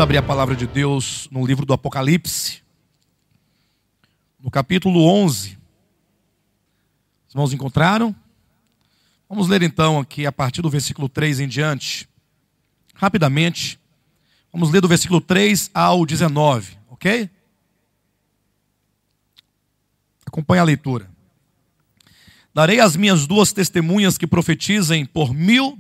abrir a palavra de Deus no livro do Apocalipse, no capítulo 11. Os irmãos encontraram? Vamos ler então aqui a partir do versículo 3 em diante. Rapidamente. Vamos ler do versículo 3 ao 19, ok? Acompanhe a leitura. Darei às minhas duas testemunhas que profetizem por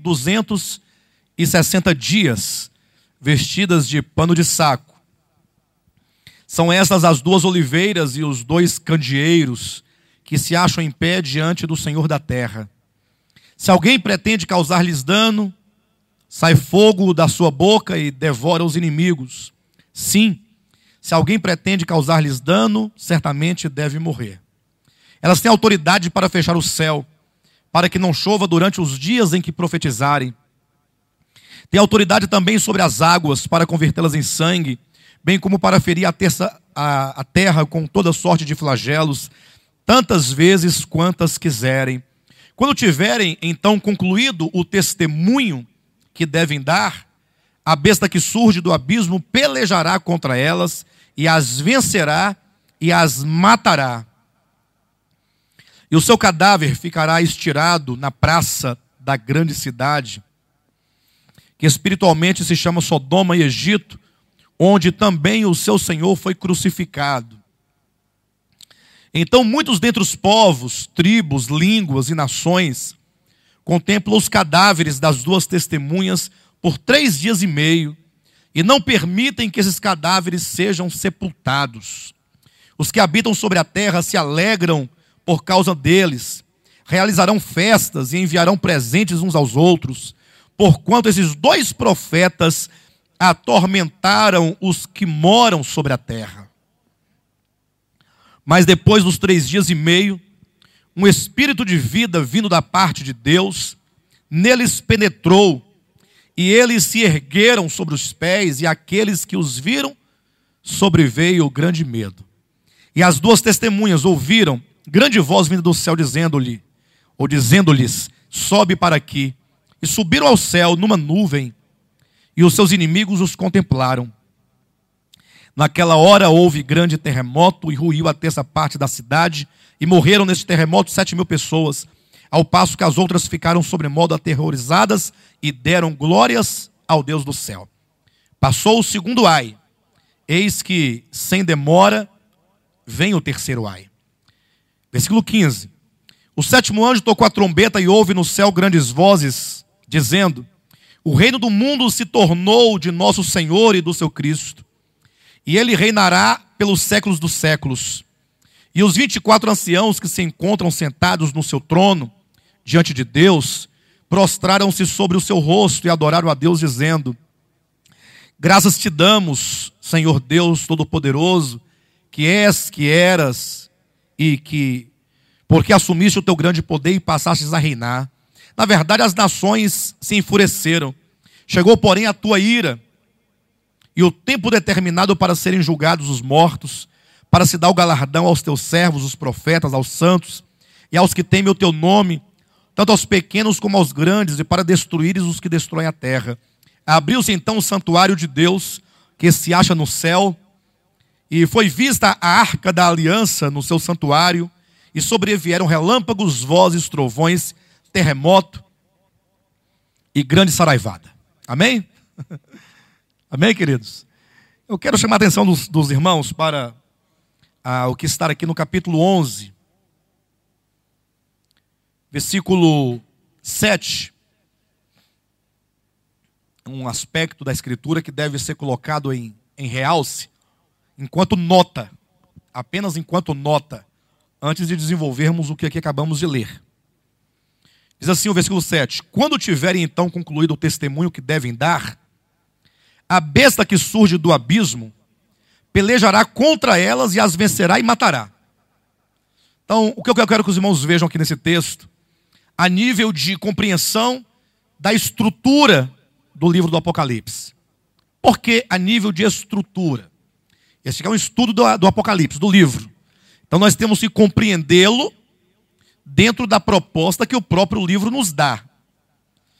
1260 dias, vestidas de pano de saco. São estas as duas oliveiras e os dois candeeiros que se acham em pé diante do Senhor da terra. Se alguém pretende causar-lhes dano, sai fogo da sua boca e devora os inimigos. Sim, se alguém pretende causar-lhes dano, certamente deve morrer. Elas têm autoridade para fechar o céu, para que não chova durante os dias em que profetizarem. Tem autoridade também sobre as águas, para convertê-las em sangue, bem como para ferir a terra com toda sorte de flagelos, tantas vezes quantas quiserem. Quando tiverem, então, concluído o testemunho que devem dar, a besta que surge do abismo pelejará contra elas, e as vencerá e as matará. E o seu cadáver ficará estirado na praça da grande cidade, que espiritualmente se chama Sodoma e Egito, onde também o seu Senhor foi crucificado. Então muitos dentre os povos, tribos, línguas e nações contemplam os cadáveres das duas testemunhas por 3 dias e meio e não permitem que esses cadáveres sejam sepultados. Os que habitam sobre a terra se alegram por causa deles, realizarão festas e enviarão presentes uns aos outros, porquanto esses dois profetas atormentaram os que moram sobre a terra. Mas depois dos 3 dias e meio, um espírito de vida vindo da parte de Deus neles penetrou, e eles se ergueram sobre os pés, e aqueles que os viram sobreveio o grande medo. E as duas testemunhas ouviram grande voz vinda do céu dizendo-lhes: sobe para aqui. E subiram ao céu numa nuvem, e os seus inimigos os contemplaram. Naquela hora houve grande terremoto, e ruiu a terça parte da cidade, e morreram neste terremoto 7.000 pessoas, ao passo que as outras ficaram sobremodo aterrorizadas, e deram glórias ao Deus do céu. Passou o segundo ai, eis que, sem demora, vem o terceiro ai. Versículo 15. O 7º anjo tocou a trombeta, e houve no céu grandes vozes, dizendo: o reino do mundo se tornou de nosso Senhor e do seu Cristo, e ele reinará pelos séculos dos séculos. E os 24 anciãos que se encontram sentados no seu trono, diante de Deus, prostraram-se sobre o seu rosto e adoraram a Deus, dizendo: graças te damos, Senhor Deus Todo-Poderoso, que és, que eras, e que, porque assumiste o teu grande poder e passastes a reinar. Na verdade, as nações se enfureceram. Chegou, porém, a tua ira, e o tempo determinado para serem julgados os mortos, para se dar o galardão aos teus servos, os profetas, aos santos, e aos que temem o teu nome, tanto aos pequenos como aos grandes, e para destruíres os que destroem a terra. Abriu-se então o santuário de Deus, que se acha no céu, e foi vista a arca da aliança no seu santuário, e sobrevieram relâmpagos, vozes, trovões, terremoto e grande saraivada. Amém? Amém, queridos? Eu quero chamar a atenção dos irmãos para o que está aqui no capítulo 11, versículo 7. Um aspecto da Escritura que deve ser colocado em realce, enquanto nota, apenas enquanto nota, antes de desenvolvermos o que aqui acabamos de ler. Diz assim o versículo 7. Quando tiverem então concluído o testemunho que devem dar, a besta que surge do abismo pelejará contra elas e as vencerá e matará. Então, o que eu quero que os irmãos vejam aqui nesse texto, a nível de compreensão da estrutura do livro do Apocalipse. Por que a nível de estrutura? Esse aqui é um estudo do Apocalipse, do livro. Então nós temos que compreendê-lo dentro da proposta que o próprio livro nos dá.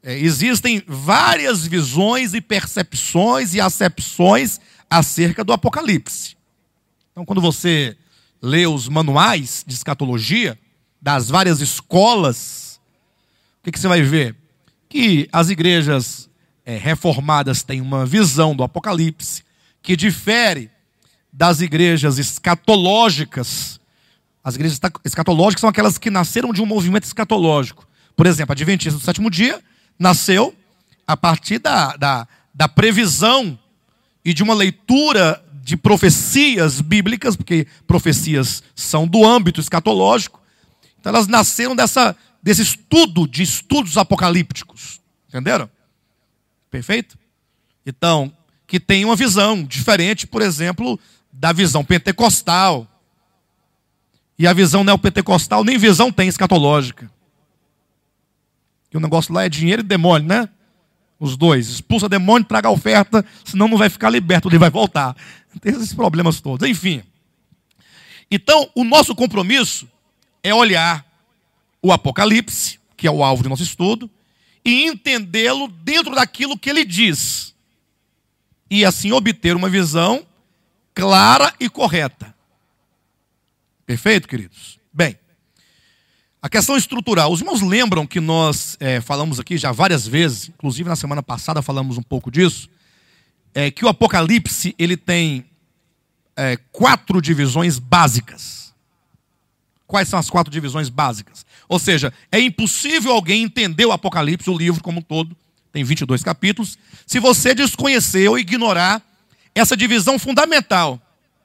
existem várias visões e percepções e acepções acerca do Apocalipse. Então, quando você lê os manuais de escatologia das várias escolas, o que você vai ver? Que as igrejas reformadas têm uma visão do Apocalipse que difere das igrejas escatológicas. As igrejas escatológicas são aquelas que nasceram de um movimento escatológico. Por exemplo, a Adventista do Sétimo Dia nasceu a partir da previsão e de uma leitura de profecias bíblicas, porque profecias são do âmbito escatológico. Então elas nasceram desse estudo de estudos apocalípticos. Entenderam? Perfeito? Então, que tem uma visão diferente, por exemplo, da visão pentecostal. E a visão neopentecostal nem visão tem escatológica. Que o negócio lá é dinheiro e demônio, né? Os dois. Expulsa demônio, traga a oferta, senão não vai ficar liberto, ele vai voltar. Tem esses problemas todos. Enfim. Então, o nosso compromisso é olhar o Apocalipse, que é o alvo do nosso estudo, e entendê-lo dentro daquilo que ele diz. E assim obter uma visão clara e correta. Perfeito, queridos? Bem, a questão estrutural. Os irmãos lembram que nós falamos aqui já várias vezes, inclusive na semana passada falamos um pouco disso, que o Apocalipse ele tem 4 divisões básicas. Quais são as 4 divisões básicas? Ou seja, é impossível alguém entender o Apocalipse, o livro como um todo, tem 22 capítulos, se você desconhecer ou ignorar essa divisão fundamental.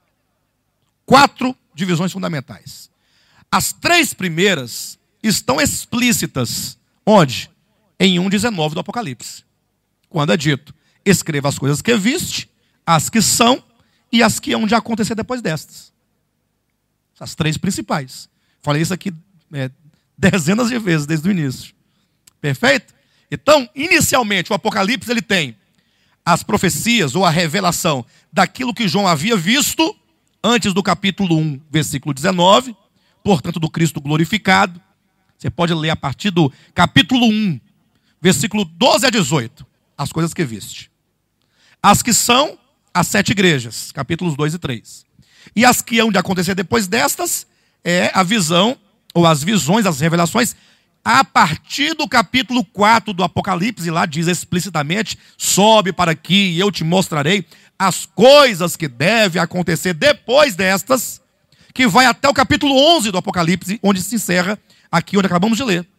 4 divisões fundamentais. As 3 primeiras estão explícitas. Onde? Em 1,19 do Apocalipse. Quando é dito, escreva as coisas que viste, as que são e as que hão de acontecer depois destas. As 3 principais. Falei isso aqui dezenas de vezes desde o início. Perfeito? Então, inicialmente, o Apocalipse ele tem as profecias ou a revelação daquilo que João havia visto antes do capítulo 1, versículo 19, portanto, do Cristo glorificado. Você pode ler a partir do capítulo 1, versículo 12 a 18, as coisas que viste. As que são as 7 igrejas, capítulos 2 e 3. E as que hão de acontecer depois destas é a visão, ou as visões, as revelações, a partir do capítulo 4 do Apocalipse, lá diz explicitamente, sobe para aqui e eu te mostrarei as coisas que devem acontecer depois destas, que vai até o capítulo 11 do Apocalipse, onde se encerra aqui onde acabamos de ler.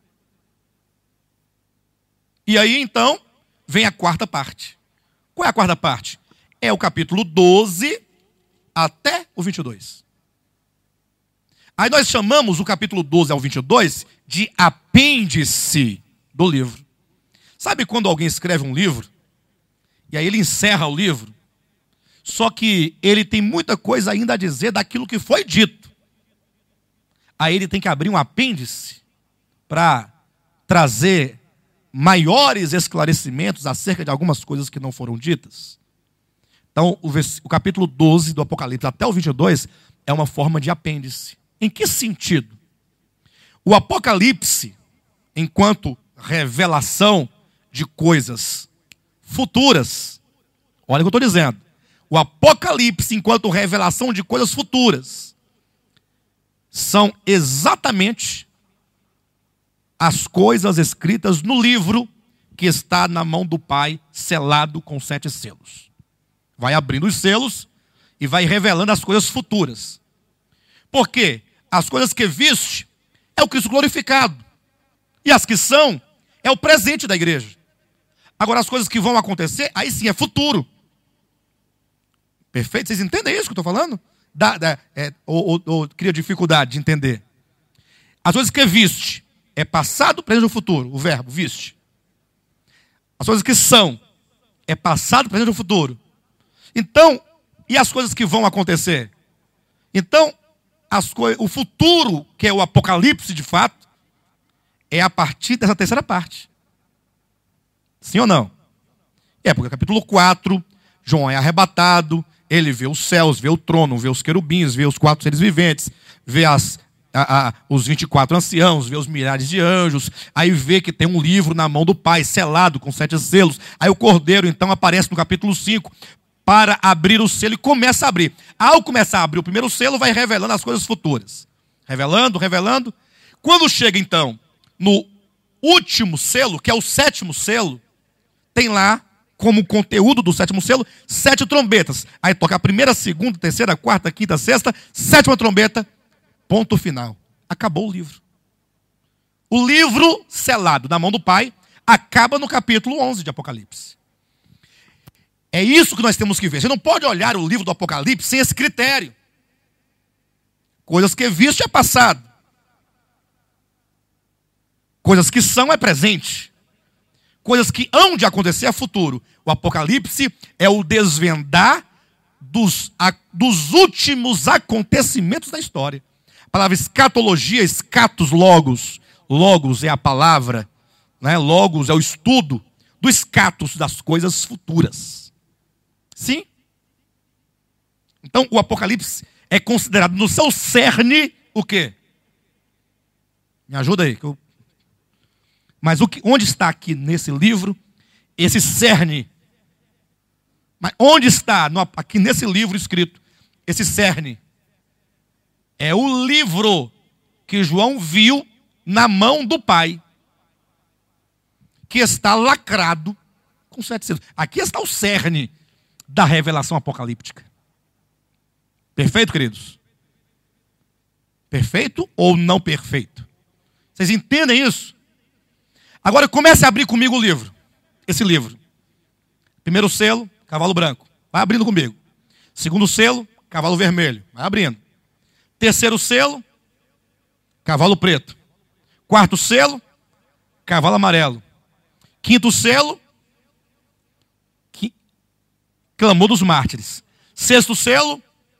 E aí então, vem a 4ª parte. Qual é a 4ª parte? É o capítulo 12 até o 22. Aí nós chamamos o capítulo 12 ao 22 de apêndice do livro. Sabe quando alguém escreve um livro, e aí ele encerra o livro, só que ele tem muita coisa ainda a dizer daquilo que foi dito. Aí ele tem que abrir um apêndice para trazer maiores esclarecimentos acerca de algumas coisas que não foram ditas. Então, o capítulo 12 do Apocalipse até o 22 é uma forma de apêndice. Em que sentido? O Apocalipse, enquanto revelação de coisas futuras, olha o que eu estou dizendo. O Apocalipse, enquanto revelação de coisas futuras, são exatamente as coisas escritas no livro que está na mão do Pai, selado com 7 selos. Vai abrindo os selos e vai revelando as coisas futuras. Por quê? As coisas que viste é o Cristo glorificado. E as que são é o presente da igreja. Agora as coisas que vão acontecer, aí sim é futuro. Perfeito? Vocês entendem isso que eu estou falando? Ou cria dificuldade de entender? As coisas que viste é passado, presente ou futuro. O verbo, viste. As coisas que são é passado, presente ou futuro. Então, e as coisas que vão acontecer? Então, o futuro, que é o Apocalipse de fato, é a partir dessa 3ª parte. Sim ou não? Porque capítulo 4, João é arrebatado, ele vê os céus, vê o trono, vê os querubins, vê os 4 seres viventes, vê as os 24 anciãos, vê os milhares de anjos, aí vê que tem um livro na mão do Pai, selado com 7 selos. Aí o Cordeiro então aparece no capítulo 5 para abrir o selo e começa a abrir. Ao começar a abrir o primeiro selo, vai revelando as coisas futuras. Revelando, revelando. Quando chega então no último selo, que é o 7º selo, tem lá, como conteúdo do 7º selo, 7 trombetas. Aí toca a primeira, segunda, terceira, quarta, quinta, sexta, 7ª trombeta, ponto final. Acabou o livro. O livro selado na mão do Pai acaba no capítulo 11 de Apocalipse. É isso que nós temos que ver. Você não pode olhar o livro do Apocalipse sem esse critério. Coisas que é visto é passado. Coisas que são é presente. Coisas que hão de acontecer é futuro. O Apocalipse é o desvendar dos últimos acontecimentos da história. A palavra escatologia, escatos, logos. Logos é a palavra, né? Logos é o estudo do escatos das coisas futuras. Sim? Então o Apocalipse é considerado no seu cerne o quê? Me ajuda aí. Mas onde está aqui nesse livro esse cerne? Mas onde está aqui nesse livro escrito esse cerne? É o livro que João viu na mão do Pai, que está lacrado com 7 selos. Aqui está o cerne da revelação apocalíptica. Perfeito, queridos? Perfeito ou não perfeito? Vocês entendem isso? Agora comece a abrir comigo o livro. Esse livro. Primeiro selo, cavalo branco. Vai abrindo comigo. Segundo selo, cavalo vermelho. Vai abrindo. Terceiro selo, cavalo preto. Quarto selo, cavalo amarelo. Quinto selo, clamor dos mártires. Sexto selo,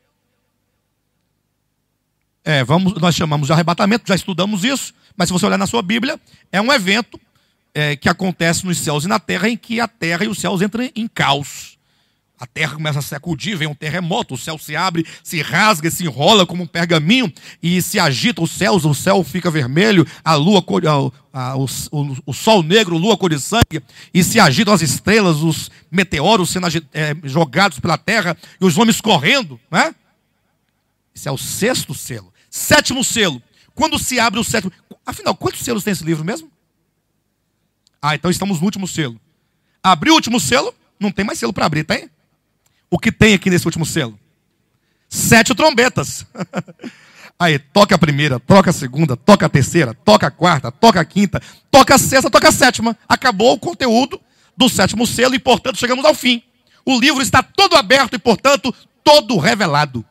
nós chamamos de arrebatamento, já estudamos isso, mas se você olhar na sua Bíblia, é um evento que acontece nos céus e na terra, em que a terra e os céus entram em caos. A terra começa a sacudir, vem um terremoto, o céu se abre, se rasga, se enrola como um pergaminho e se agita os céus, o céu fica vermelho, a lua, o sol negro, lua cor de sangue, e se agitam as estrelas, os meteoros sendo jogados pela terra e os homens correndo, né? Esse é o sexto selo. Sétimo selo. Quando se abre o sétimo... Afinal, quantos selos tem esse livro mesmo? Então estamos no último selo. Abriu o último selo, não tem mais selo para abrir, tem? O que tem aqui nesse último selo? 7 trombetas. Aí, toca a primeira, toca a segunda, toca a terceira, toca a quarta, toca a quinta, toca a sexta, toca a sétima. Acabou o conteúdo do 7º selo e, portanto, chegamos ao fim. O livro está todo aberto e, portanto, todo revelado.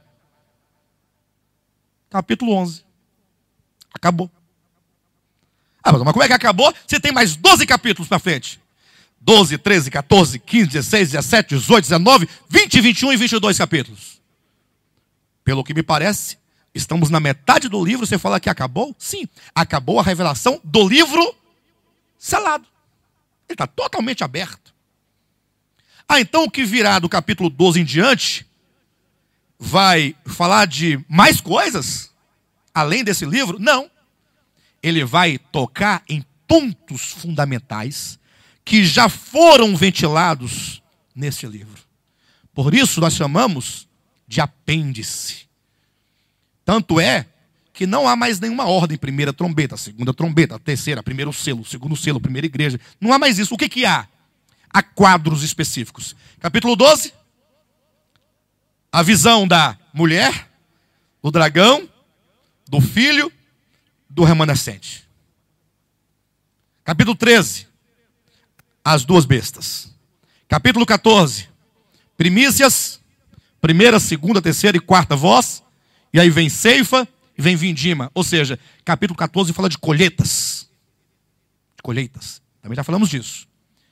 Capítulo 11. Acabou. Mas como é que acabou? Você tem mais 12 capítulos para frente. 12, 13, 14, 15, 16, 17, 18, 19, 20, 21 e 22 capítulos. Pelo que me parece, estamos na metade do livro. Você fala que acabou? Sim, acabou a revelação do livro selado. Ele está totalmente aberto. Então o que virá do capítulo 12 em diante vai falar de mais coisas além desse livro? Não. Ele vai tocar em pontos fundamentais que já foram ventilados nesse livro. Por isso nós chamamos de apêndice. Tanto é que não há mais nenhuma ordem. Primeira trombeta, segunda trombeta, terceira, primeiro selo, segundo selo, primeira igreja. Não há mais isso. O que há? Há quadros específicos. Capítulo 12. A visão da mulher, do dragão, do filho, do remanescente. Capítulo 13. As 2 bestas. Capítulo 14. Primícias. Primeira, segunda, terceira e quarta voz. E aí vem ceifa e vem vindima. Ou seja, capítulo 14 fala de colheitas. Colheitas. Também já falamos disso.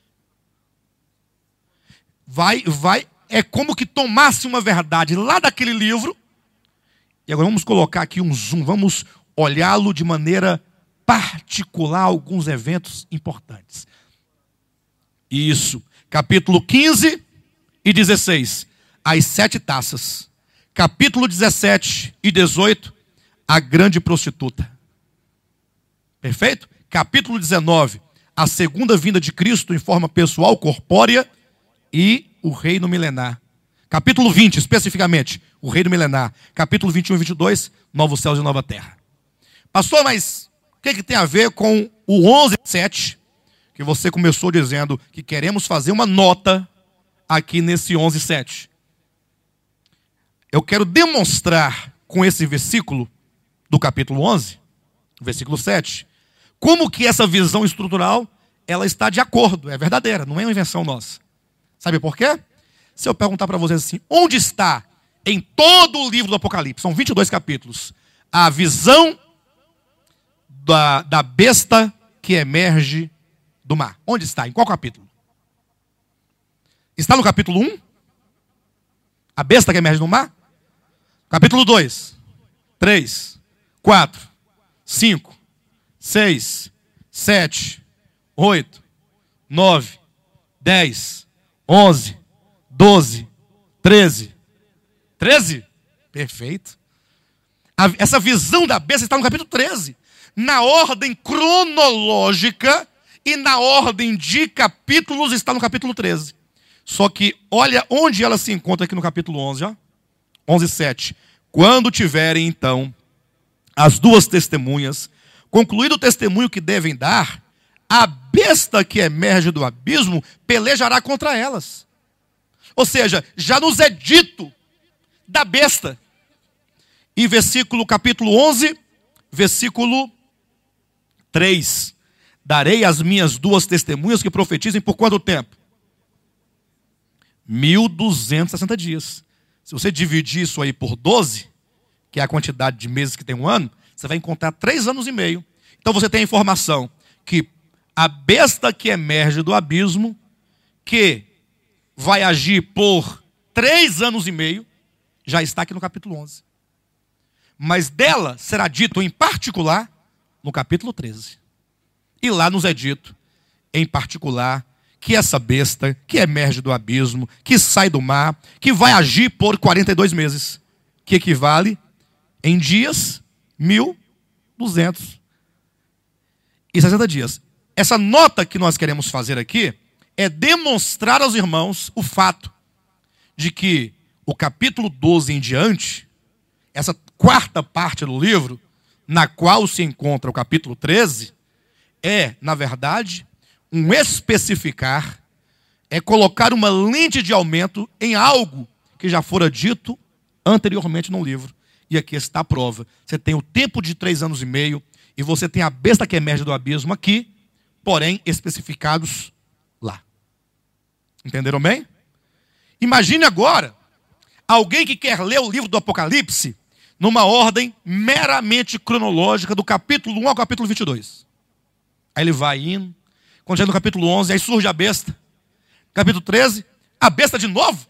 É como que tomasse uma verdade lá daquele livro. E agora vamos colocar aqui um zoom. Vamos olhá-lo de maneira particular, alguns eventos importantes. Isso. Capítulo 15 e 16. As 7 taças. Capítulo 17 e 18. a grande prostituta. Perfeito? Capítulo 19, a segunda vinda de Cristo em forma pessoal, corpórea, e o reino milenar. Capítulo 20, especificamente, o reino milenar. Capítulo 21 e 22, novos céus e nova terra. Pastor, mas o que tem a ver com o 11:7, que você começou dizendo que queremos fazer uma nota aqui nesse 11:7? Eu quero demonstrar com esse versículo do capítulo 11, versículo 7, como que essa visão estrutural, ela está de acordo, é verdadeira, não é uma invenção nossa. Sabe por quê? Se eu perguntar para vocês assim, onde está em todo o livro do Apocalipse, são 22 capítulos, a visão da besta que emerge do mar? Onde está? Em qual capítulo? Está no capítulo 1? A besta que emerge do mar? Capítulo 2, 3, 4, 5, 6, 7, 8, 9, 10, 11, 12, 13. 13? Perfeito. Essa visão da besta está no capítulo 13. Na ordem cronológica e na ordem de capítulos está no capítulo 13. Só que olha onde ela se encontra aqui no capítulo 11, ó. 11:7. Quando tiverem então as duas testemunhas, concluído o testemunho que devem dar, a besta que emerge do abismo pelejará contra elas. Ou seja, já nos é dito da besta. E capítulo 11, versículo 3. Darei as minhas duas testemunhas que profetizem por quanto tempo? 1260 dias. Se você dividir isso aí por 12, que é a quantidade de meses que tem um ano, você vai encontrar 3 anos e meio. Então você tem a informação que a besta que emerge do abismo, que vai agir por 3 anos e meio, já está aqui no capítulo 11. Mas dela será dito em particular no capítulo 13. E lá nos é dito, em particular, que essa besta que emerge do abismo, que sai do mar, que vai agir por 42 meses, que equivale em dias 1260 dias. Essa nota que nós queremos fazer aqui é demonstrar aos irmãos o fato de que o capítulo 12 em diante, essa quarta parte do livro, na qual se encontra o capítulo 13, é, na verdade, um especificar, é colocar uma lente de aumento em algo que já fora dito anteriormente no livro. E aqui está a prova. Você tem o tempo de 3 anos e meio e você tem a besta que emerge do abismo aqui, porém especificados lá. Entenderam bem? Imagine agora alguém que quer ler o livro do Apocalipse numa ordem meramente cronológica do capítulo 1 ao capítulo 22. Aí ele vai indo. Quando chega no capítulo 11, aí surge a besta. Capítulo 13, a besta de novo?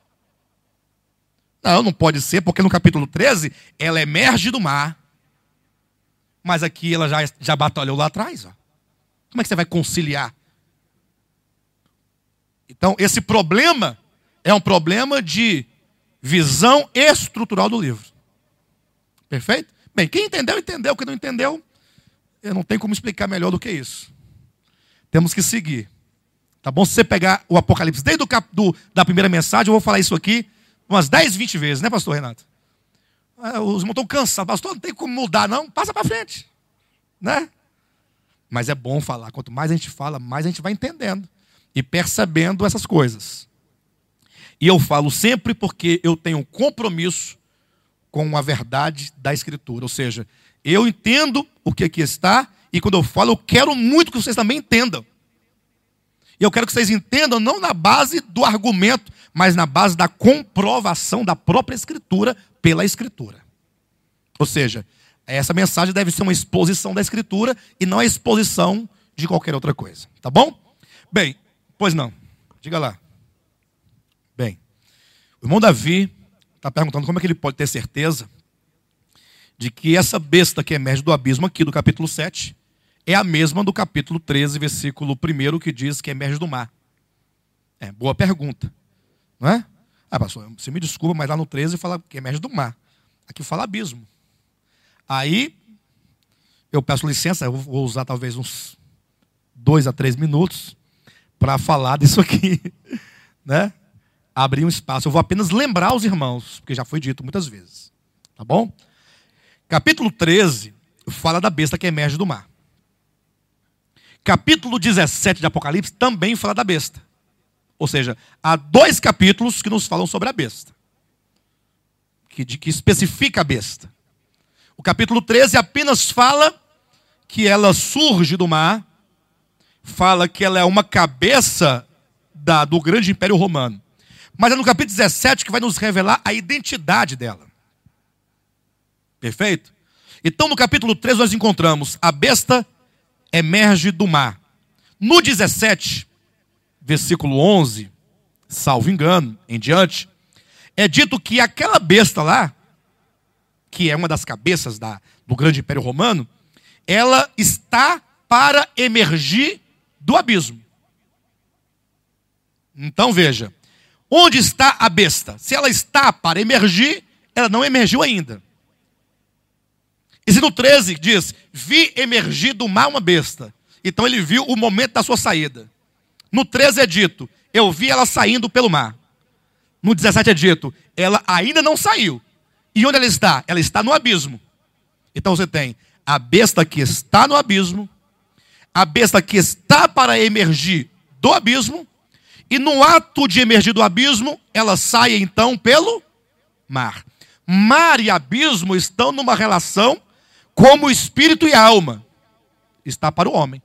Não pode ser, porque no capítulo 13, ela emerge do mar. Mas aqui ela já batalhou lá atrás. Ó. Como é que você vai conciliar? Então, esse problema é um problema de visão estrutural do livro. Perfeito? Bem, quem entendeu, entendeu. Quem não entendeu, eu não tenho como explicar melhor do que isso. Temos que seguir. Tá bom? Se você pegar o Apocalipse desde da primeira mensagem, eu vou falar isso aqui umas 10, 20 vezes, né, pastor Renato? Os irmãos estão cansados. Pastor, não tem como mudar, não. Passa para frente. Né? Mas é bom falar. Quanto mais a gente fala, mais a gente vai entendendo e percebendo essas coisas. E eu falo sempre porque eu tenho um compromisso com a verdade da Escritura. Ou seja, eu entendo o que aqui está e quando eu falo, eu quero muito que vocês também entendam. E eu quero que vocês entendam não na base do argumento, mas na base da comprovação da própria Escritura pela Escritura. Ou seja, essa mensagem deve ser uma exposição da Escritura e não a exposição de qualquer outra coisa. Tá bom? Bem, pois não. Diga lá. Bem, o irmão Davi está perguntando como é que ele pode ter certeza de que essa besta que emerge do abismo aqui do capítulo 7 é a mesma do capítulo 13, versículo 1, que diz que emerge do mar. Boa pergunta. Não é? Pastor, você me desculpa, mas lá no 13 fala que emerge do mar. Aqui fala abismo. Aí, eu peço licença, eu vou usar talvez uns 2 a 3 minutos para falar disso aqui, né? Abrir um espaço. Eu vou apenas lembrar os irmãos, porque já foi dito muitas vezes. Tá bom? Capítulo 13 fala da besta que emerge do mar. Capítulo 17 de Apocalipse também fala da besta. Ou seja, há 2 capítulos que nos falam sobre a besta. Que especifica a besta. O capítulo 13 apenas fala que ela surge do mar, fala que ela é uma cabeça do grande império romano. Mas é no capítulo 17 que vai nos revelar a identidade dela. Perfeito? Então no capítulo 13 nós encontramos a besta emerge do mar. No 17, versículo 11, salvo engano, em diante, é dito que aquela besta lá, que é uma das cabeças do grande império romano, ela está para emergir do abismo. Então veja, onde está a besta? Se ela está para emergir, ela não emergiu ainda. E se no 13 diz, vi emergir do mar uma besta. Então ele viu o momento da sua saída. No 13 é dito, eu vi ela saindo pelo mar. No 17 é dito, ela ainda não saiu. E onde ela está? Ela está no abismo. Então você tem a besta que está no abismo, a besta que está para emergir do abismo, e no ato de emergir do abismo, ela sai então pelo mar. Mar e abismo estão numa relação como espírito e alma. Está para o homem.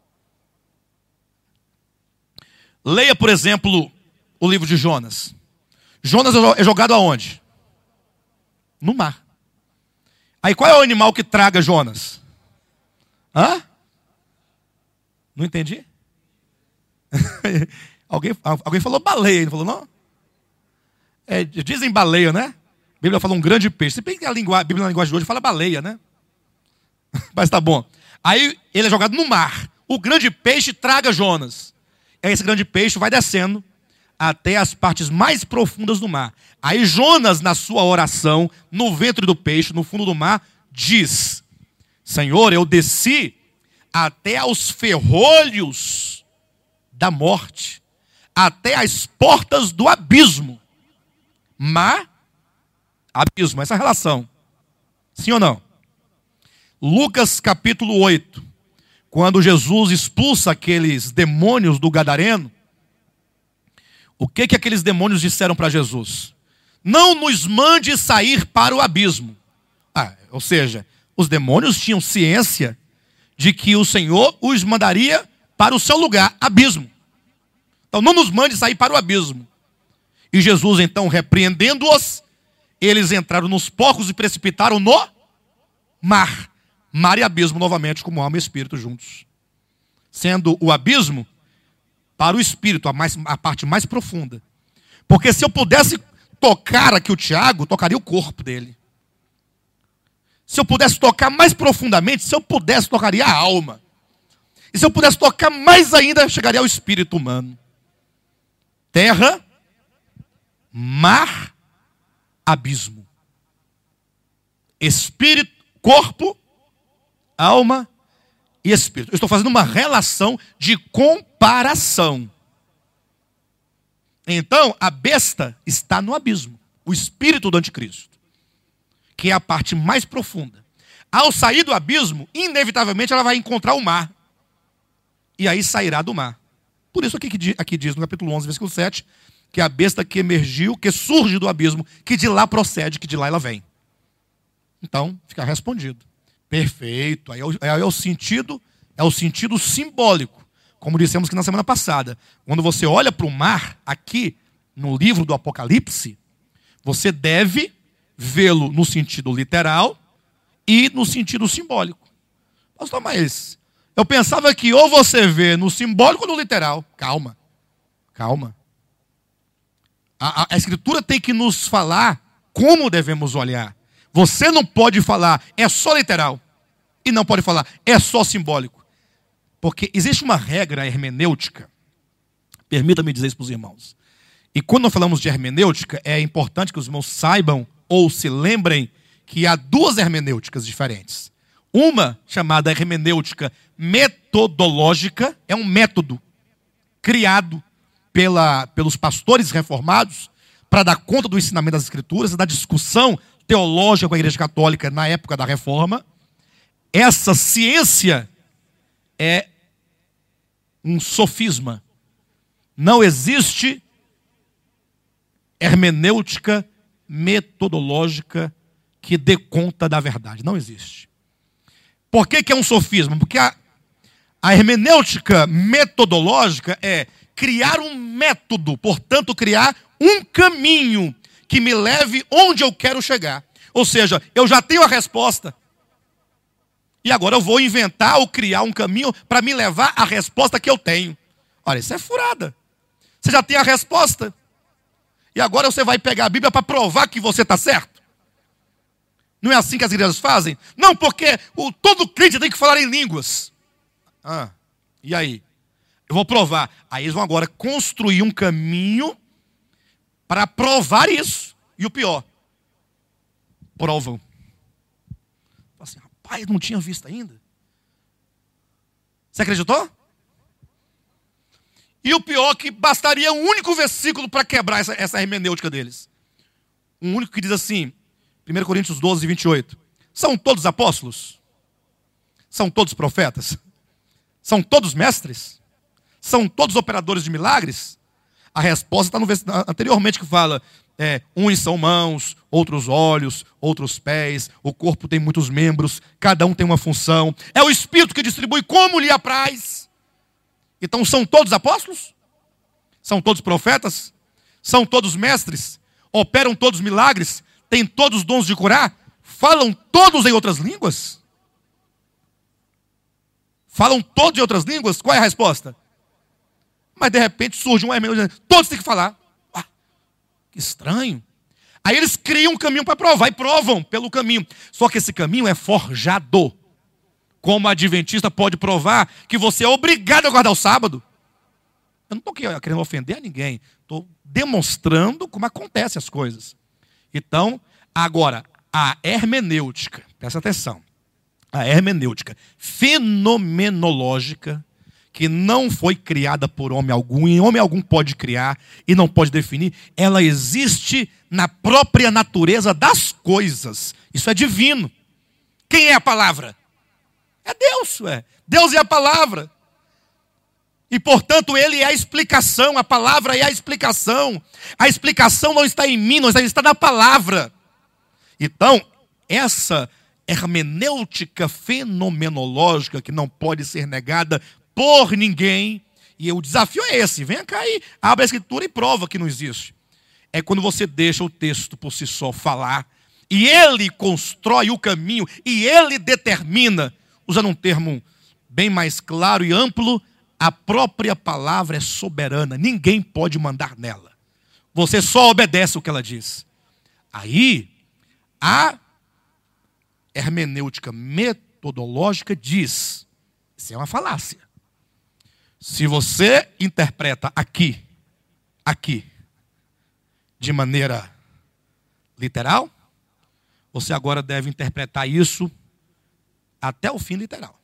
Leia, por exemplo, o livro de Jonas. Jonas é jogado aonde? No mar. Aí qual é o animal que traga Jonas? Hã? Não entendi? Alguém falou baleia, não falou não? Dizem baleia, né? A Bíblia fala um grande peixe. Se bem que a Bíblia na linguagem de hoje fala baleia, né? Mas tá bom. Aí ele é jogado no mar. O grande peixe traga Jonas. Aí esse grande peixe vai descendo até as partes mais profundas do mar. Aí Jonas, na sua oração, no ventre do peixe, no fundo do mar, diz: Senhor, eu desci até aos ferrolhos da morte, até as portas do abismo. Mar, abismo, essa relação. Sim ou não? Lucas capítulo 8, quando Jesus expulsa aqueles demônios do Gadareno, o que aqueles demônios disseram para Jesus? Não nos mande sair para o abismo. Ou seja, os demônios tinham ciência de que o Senhor os mandaria para o seu lugar, abismo. Então não nos mande sair para o abismo. E Jesus então, repreendendo-os, eles entraram nos porcos e precipitaram no mar. Mar e abismo novamente, como alma e espírito juntos. Sendo o abismo para o espírito, a parte mais profunda. Porque se eu pudesse tocar aqui o Tiago, tocaria o corpo dele. Se eu pudesse tocar mais profundamente, se eu pudesse, tocaria a alma. E se eu pudesse tocar mais ainda, chegaria ao espírito humano. Terra, mar, abismo. Espírito, corpo, alma e espírito. Eu estou fazendo uma relação de comparação. Então, a besta está no abismo. O espírito do anticristo. Que é a parte mais profunda. Ao sair do abismo, inevitavelmente ela vai encontrar o mar. E aí sairá do mar. Por isso aqui diz no capítulo 11, versículo 7, que é a besta que emergiu, que surge do abismo, que de lá procede, que de lá ela vem. Então, fica respondido. Perfeito. Aí é o sentido simbólico. Como dissemos que na semana passada. Quando você olha para o mar, aqui, no livro do Apocalipse, você deve vê-lo no sentido literal e no sentido simbólico. Pastor, mas eu pensava que ou você vê no simbólico ou no literal. Calma. A Escritura tem que nos falar como devemos olhar. Você não pode falar, é só literal. E não pode falar, é só simbólico. Porque existe uma regra hermenêutica. Permita-me dizer isso para os irmãos. E quando nós falamos de hermenêutica, é importante que os irmãos saibam ou se lembrem que há duas hermenêuticas diferentes. Uma, chamada hermenêutica metodológica, é um método criado pelos pastores reformados para dar conta do ensinamento das Escrituras e da discussão teológica com a Igreja Católica na época da Reforma. Essa ciência é um sofisma. Não existe hermenêutica metodológica que dê conta da verdade. Não existe. Por que é um sofisma? Porque a hermenêutica metodológica é criar um método, portanto, criar um caminho que me leve onde eu quero chegar. Ou seja, eu já tenho a resposta. E agora eu vou inventar ou criar um caminho para me levar à resposta que eu tenho. Olha, isso é furada. Você já tem a resposta. E agora você vai pegar a Bíblia para provar que você está certo. Não é assim que as igrejas fazem? Não, porque todo crente tem que falar em línguas. E aí? Eu vou provar. Aí eles vão agora construir um caminho para provar isso. E o pior, provam. Assim, rapaz, não tinha visto ainda. Você acreditou? E o pior que bastaria um único versículo para quebrar essa hermenêutica deles. Um único que diz assim, 1 Coríntios 12, 28. São todos apóstolos? São todos profetas? São todos mestres? São todos operadores de milagres? A resposta está no versículo anteriormente que fala, uns são mãos, outros olhos, outros pés, o corpo tem muitos membros, cada um tem uma função. É o Espírito que distribui como lhe apraz. Então são todos apóstolos? São todos profetas? São todos mestres? Operam todos milagres? Têm todos os dons de curar? Falam todos em outras línguas? Falam todos em outras línguas? Qual é a resposta? Mas de repente surge um hermenêutico dizendo, todos têm que falar. Que estranho. Aí eles criam um caminho para provar e provam pelo caminho. Só que esse caminho é forjado. Como a adventista pode provar que você é obrigado a guardar o sábado? Eu não estou querendo ofender a ninguém. Estou demonstrando como acontecem as coisas. Então, agora, a hermenêutica, presta atenção, a hermenêutica fenomenológica, que não foi criada por homem algum, e homem algum pode criar e não pode definir, ela existe na própria natureza das coisas. Isso é divino. Quem é a palavra? É Deus, Deus é a palavra. E, portanto, Ele é a explicação, a palavra é a explicação. A explicação não está em mim, não está na palavra. Então, essa hermenêutica fenomenológica que não pode ser negada por ninguém, e o desafio é esse, vem cá e abre a Escritura e prova que não existe. É quando você deixa o texto por si só falar, e ele constrói o caminho, e ele determina, usando um termo bem mais claro e amplo, a própria palavra é soberana, ninguém pode mandar nela. Você só obedece o que ela diz. Aí, a hermenêutica metodológica diz, isso é uma falácia. Se você interpreta aqui, de maneira literal, você agora deve interpretar isso até o fim literal.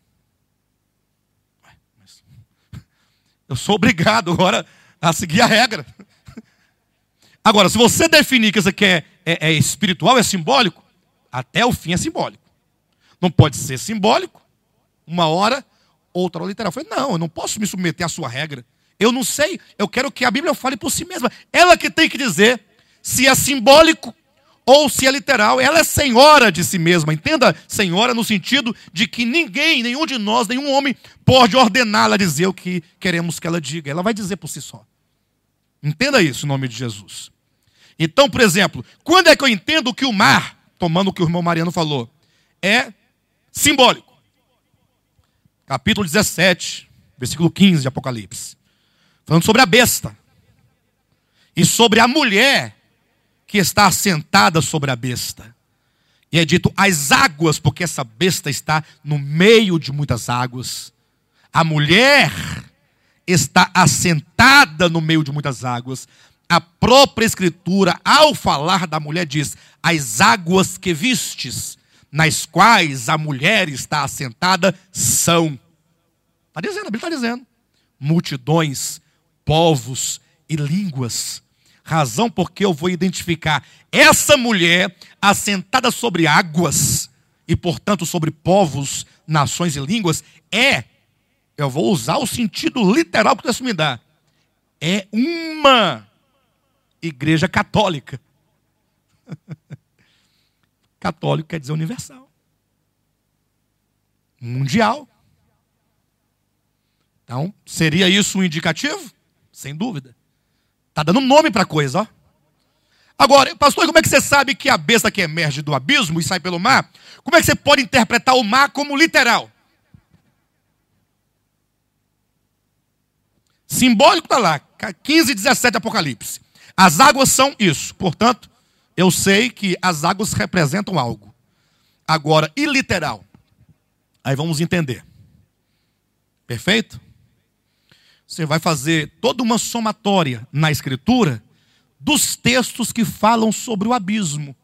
Eu sou obrigado agora a seguir a regra. Agora, se você definir que isso aqui é espiritual, é simbólico, até o fim é simbólico. Não pode ser simbólico, uma hora, outra hora literal. Eu falei, não, eu não posso me submeter à sua regra. Eu não sei, eu quero que a Bíblia fale por si mesma. Ela que tem que dizer se é simbólico ou se é literal. Ela é senhora de si mesma. Entenda, senhora, no sentido de que ninguém, nenhum de nós, nenhum homem pode ordená-la a dizer o que queremos que ela diga. Ela vai dizer por si só. Entenda isso em nome de Jesus. Então, por exemplo, quando é que eu entendo que o mar, tomando o que o irmão Mariano falou, é simbólico? Capítulo 17, versículo 15 de Apocalipse. Falando sobre a besta. E sobre a mulher que está assentada sobre a besta. E é dito as águas, porque essa besta está no meio de muitas águas. A mulher está assentada no meio de muitas águas. a própria Escritura, ao falar da mulher, diz: as águas que vistes, nas quais a mulher está assentada, são. Está dizendo, a Bíblia está dizendo. Multidões, povos e línguas. Razão porque eu vou identificar essa mulher assentada sobre águas e, portanto, sobre povos, nações e línguas, eu vou usar o sentido literal que isso me dá, é uma igreja católica. Católico quer dizer universal, mundial. Então, seria isso um indicativo? Sem dúvida. Está dando nome para a coisa, ó. Agora, pastor, como é que você sabe que a besta que emerge do abismo e sai pelo mar, como é que você pode interpretar o mar como literal? Simbólico está lá, 15, 17 Apocalipse. As águas são isso. Portanto, eu sei que as águas representam algo. Agora, e literal? Aí vamos entender. Perfeito? Você vai fazer toda uma somatória na Escritura dos textos que falam sobre o abismo.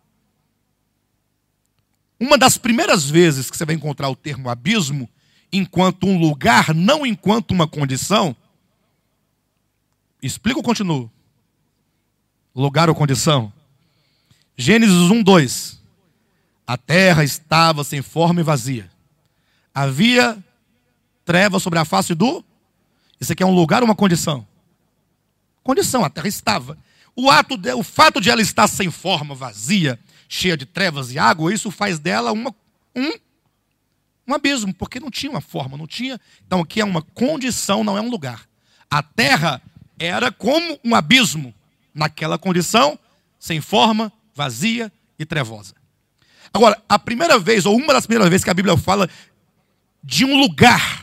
Uma das primeiras vezes que você vai encontrar o termo abismo, enquanto um lugar, não enquanto uma condição. Explica ou continuo? Lugar ou condição? Gênesis 1, 2. A terra estava sem forma e vazia. Havia trevas sobre a face do... Isso aqui é um lugar ou uma condição? Condição, a terra estava. O fato de ela estar sem forma, vazia, cheia de trevas e água, isso faz dela um abismo, porque não tinha uma forma, não tinha... Então aqui é uma condição, não é um lugar. A terra era como um abismo, naquela condição, sem forma, vazia e trevosa. Agora, a primeira vez, ou uma das primeiras vezes que a Bíblia fala de um lugar,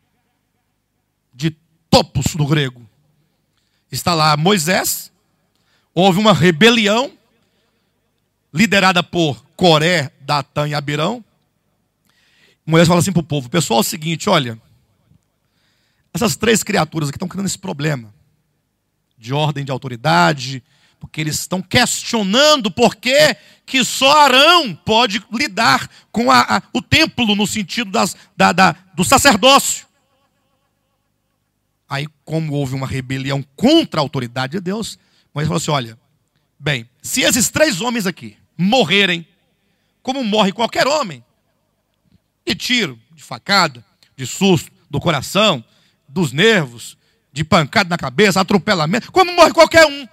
de topos do grego, está lá Moisés. Houve uma rebelião liderada por Coré, Datã e Abirão. Moisés fala assim para o povo: pessoal, é o seguinte, olha, essas três criaturas aqui estão criando esse problema de ordem, de autoridade, porque eles estão questionando por que só Arão pode lidar com o templo no sentido do sacerdócio. Aí, como houve uma rebelião contra a autoridade de Deus, Moisés falou assim: olha, bem, se esses três homens aqui morrerem, como morre qualquer homem, de tiro, de facada, de susto, do coração, dos nervos, de pancada na cabeça, atropelamento, como morre qualquer um.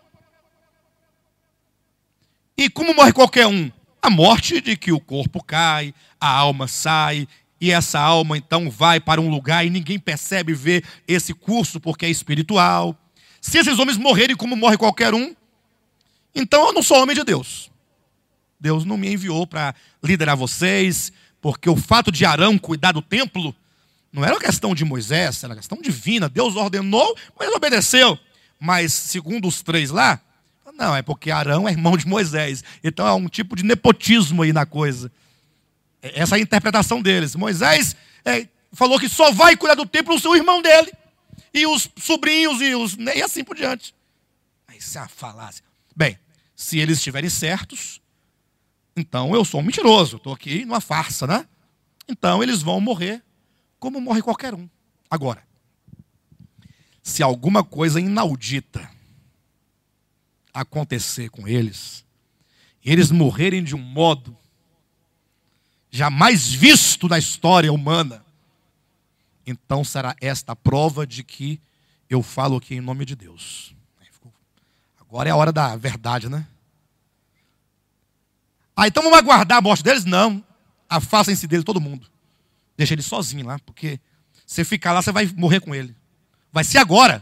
E como morre qualquer um? A morte de que o corpo cai, a alma sai, e essa alma então vai para um lugar e ninguém percebe ver esse curso porque é espiritual. Se esses homens morrerem como morre qualquer um, então eu não sou homem de Deus. Deus não me enviou para liderar vocês, porque o fato de Arão cuidar do templo não era uma questão de Moisés, era uma questão divina. Deus ordenou, mas ele obedeceu. Mas segundo os três lá, não, é porque Arão é irmão de Moisés. Então é um tipo de nepotismo aí na coisa. Essa é a interpretação deles. Moisés falou que só vai cuidar do templo o seu irmão dele. E os sobrinhos e assim por diante. Isso é uma falácia. Bem, se eles estiverem certos, então eu sou um mentiroso. Estou aqui numa farsa, né? Então eles vão morrer como morre qualquer um. Agora, se alguma coisa inaudita acontecer com eles, e eles morrerem de um modo jamais visto na história humana, então será esta a prova de que eu falo aqui em nome de Deus. Agora é a hora da verdade, né? Então vamos aguardar a morte deles? Não. Afastem-se dele todo mundo. Deixa ele sozinho lá, porque se ficar lá, você vai morrer com ele. Vai ser agora.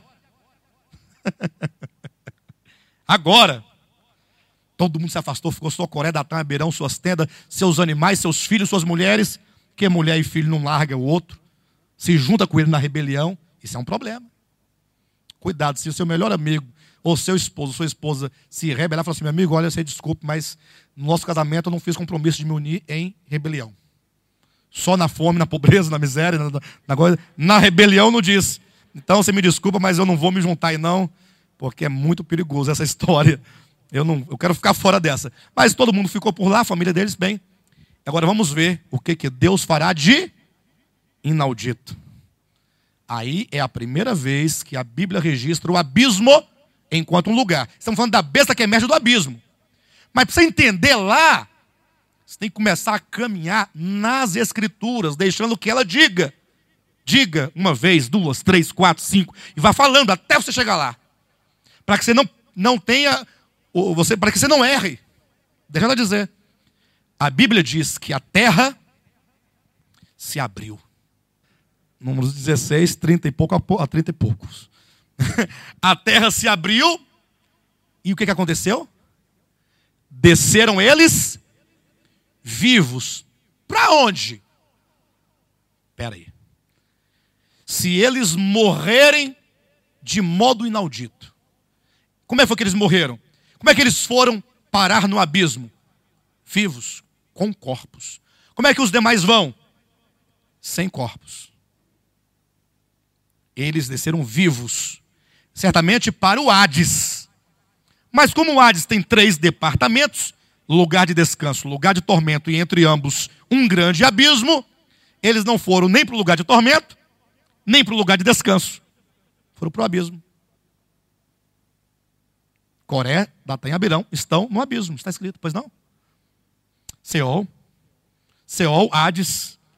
Agora. Todo mundo se afastou, ficou só Coré, Datã, Abirão, suas tendas, seus animais, seus filhos, suas mulheres. Que mulher e filho não larga o outro. Se junta com ele na rebelião. Isso é um problema. Cuidado, se o seu melhor amigo, ou seu esposo, sua esposa se rebelar, fala assim: meu amigo, olha, eu sei, desculpe, mas no nosso casamento eu não fiz compromisso de me unir em rebelião. Só na fome, na pobreza, na miséria, na rebelião não disse. Então você me desculpa, mas eu não vou me juntar aí não. porque é muito perigoso essa história. Eu quero ficar fora dessa. Mas todo mundo ficou por lá, a família deles, bem. Agora vamos ver o que Deus fará de inaudito. Aí é a primeira vez que a Bíblia registra o abismo enquanto um lugar. Estamos falando da besta que emerge do abismo. Mas para você entender lá, você tem que começar a caminhar nas Escrituras, deixando que ela diga. Diga uma vez, duas, três, quatro, cinco, e vá falando até você chegar lá. Para que você não tenha, para que você não erre. Deixa ela dizer. A Bíblia diz que a terra se abriu. Números 16, 30 e pouco a 30 e poucos. A terra se abriu. E o que aconteceu? Desceram eles vivos. Para onde? Espera aí. Se eles morrerem de modo inaudito. Como é que foi que eles morreram? Como é que eles foram parar no abismo? Vivos, com corpos. Como é que os demais vão? Sem corpos. Eles desceram vivos, certamente para o Hades. Mas como o Hades tem 3 departamentos, lugar de descanso, lugar de tormento, e entre ambos um grande abismo, eles não foram nem para o lugar de tormento, nem para o lugar de descanso. Foram para o abismo. Coré, Datã e Abirão estão no abismo. Está escrito, pois não? Seol, Hades.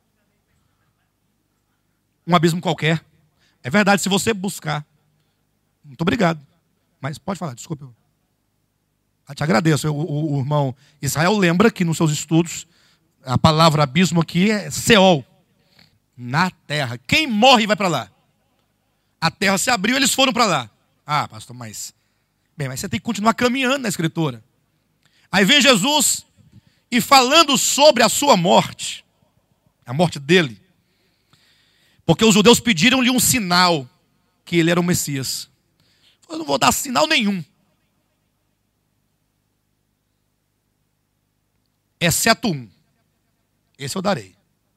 Um abismo qualquer. É verdade, se você buscar. Muito obrigado. Mas pode falar, desculpe. Eu te agradeço. O irmão Israel lembra que nos seus estudos, a palavra abismo aqui é Seol. Na terra. Quem morre vai para lá. A terra se abriu, eles foram para lá. Ah, pastor, mas você tem que continuar caminhando na Escritura. Aí vem Jesus e falando sobre a sua morte. A morte dele. Porque os judeus pediram-lhe um sinal que ele era o Messias. Eu não vou dar sinal nenhum. Exceto um. Esse eu darei.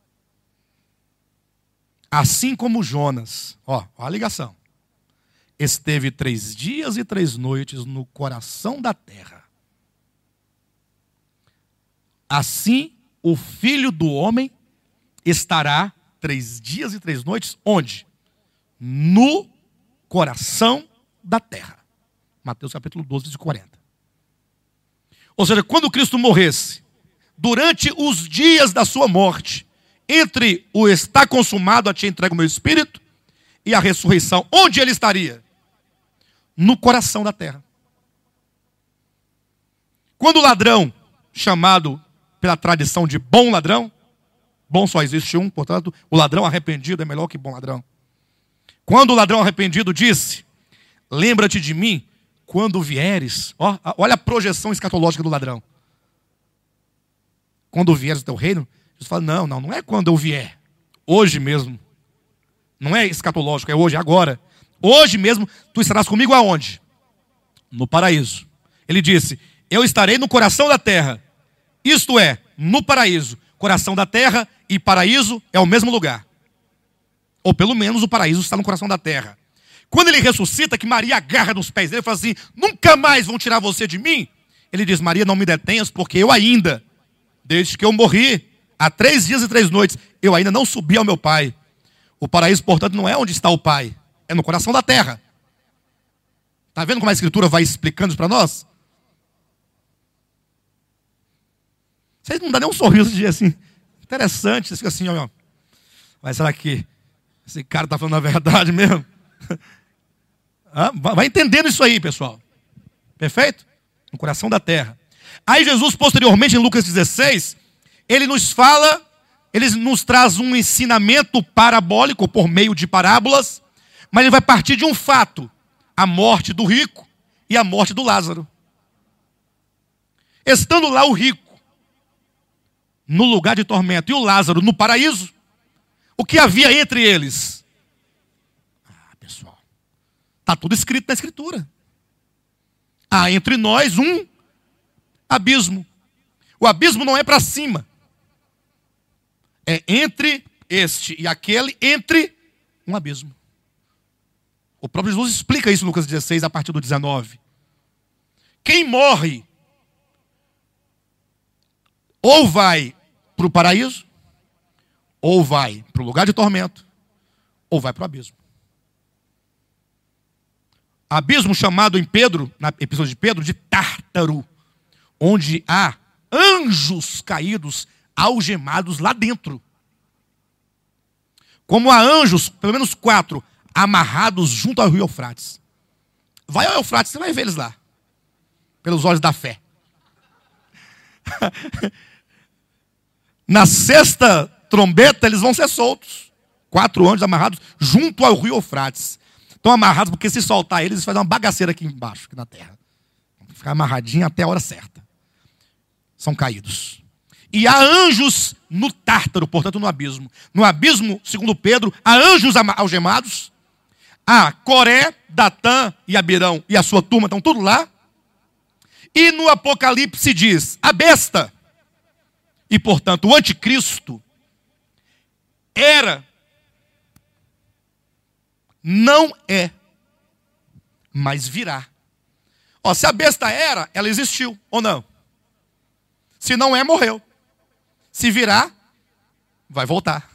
Assim como Jonas, ó a ligação, esteve 3 dias e 3 noites no coração da terra. Assim o Filho do Homem estará 3 dias e 3 noites, onde? No coração da terra. Mateus capítulo 12, versículo 40. Ou seja, quando Cristo morresse, durante os dias da sua morte, entre o está consumado, a te entrego o meu espírito, e a ressurreição, onde ele estaria? No coração da terra. Quando o ladrão, chamado pela tradição de bom ladrão, bom só existe um, portanto, o ladrão arrependido é melhor que bom ladrão. Quando o ladrão arrependido disse, lembra-te de mim quando vieres. Olha a projeção escatológica do ladrão. Quando vieres do teu reino, Jesus fala, não é quando eu vier. Hoje mesmo. Não é escatológico, é hoje, é agora. Hoje mesmo, tu estarás comigo aonde? No paraíso. Ele disse, eu estarei no coração da terra. Isto é, no paraíso. Coração da terra e paraíso é o mesmo lugar. Ou pelo menos o paraíso está no coração da terra. Quando ele ressuscita, que Maria agarra nos pés dele e fala assim, nunca mais vão tirar você de mim. Ele diz, Maria, não me detenhas, porque eu ainda, desde que eu morri, há 3 dias e 3 noites, eu ainda não subi ao meu Pai. O paraíso, portanto, não é onde está o Pai, é no coração da terra. Está vendo como a Escritura vai explicando isso para nós? Vocês não dão nem um sorriso de assim, interessante, você fica assim, ó. Mas será que esse cara está falando a verdade mesmo? Vai entendendo isso aí, pessoal. Perfeito? No coração da terra. Aí Jesus, posteriormente, em Lucas 16, ele nos fala, ele nos traz um ensinamento parabólico por meio de parábolas, mas ele vai partir de um fato, a morte do rico e a morte do Lázaro. Estando lá o rico, no lugar de tormento, e o Lázaro no paraíso, o que havia entre eles? Pessoal, está tudo escrito na Escritura. Há entre nós um abismo. O abismo não é para cima. É entre este e aquele, entre um abismo. O próprio Jesus explica isso em Lucas 16, a partir do 19. Quem morre ou vai para o paraíso, ou vai para o lugar de tormento, ou vai para o abismo. Abismo chamado em Pedro, na epístola de Pedro, de Tártaro, onde há anjos caídos, algemados lá dentro. Como há anjos, pelo menos 4, amarrados junto ao rio Eufrates. Vai ao Eufrates, você vai ver eles lá. Pelos olhos da fé. Na sexta trombeta, eles vão ser soltos. 4 anjos amarrados junto ao rio Eufrates. Estão amarrados porque se soltar eles, vai dar uma bagaceira aqui embaixo, aqui na terra. Vão ficar amarradinhos até a hora certa. São caídos. E há anjos no Tártaro, portanto no abismo. No abismo, segundo Pedro, há anjos algemados. Há Coré, Datã e Abirão e a sua turma, estão tudo lá. E no Apocalipse diz, a besta. E portanto o anticristo era, não é, mas virá. Ó, se a besta era, ela existiu, ou não? Se não é, morreu. Se virá, vai voltar.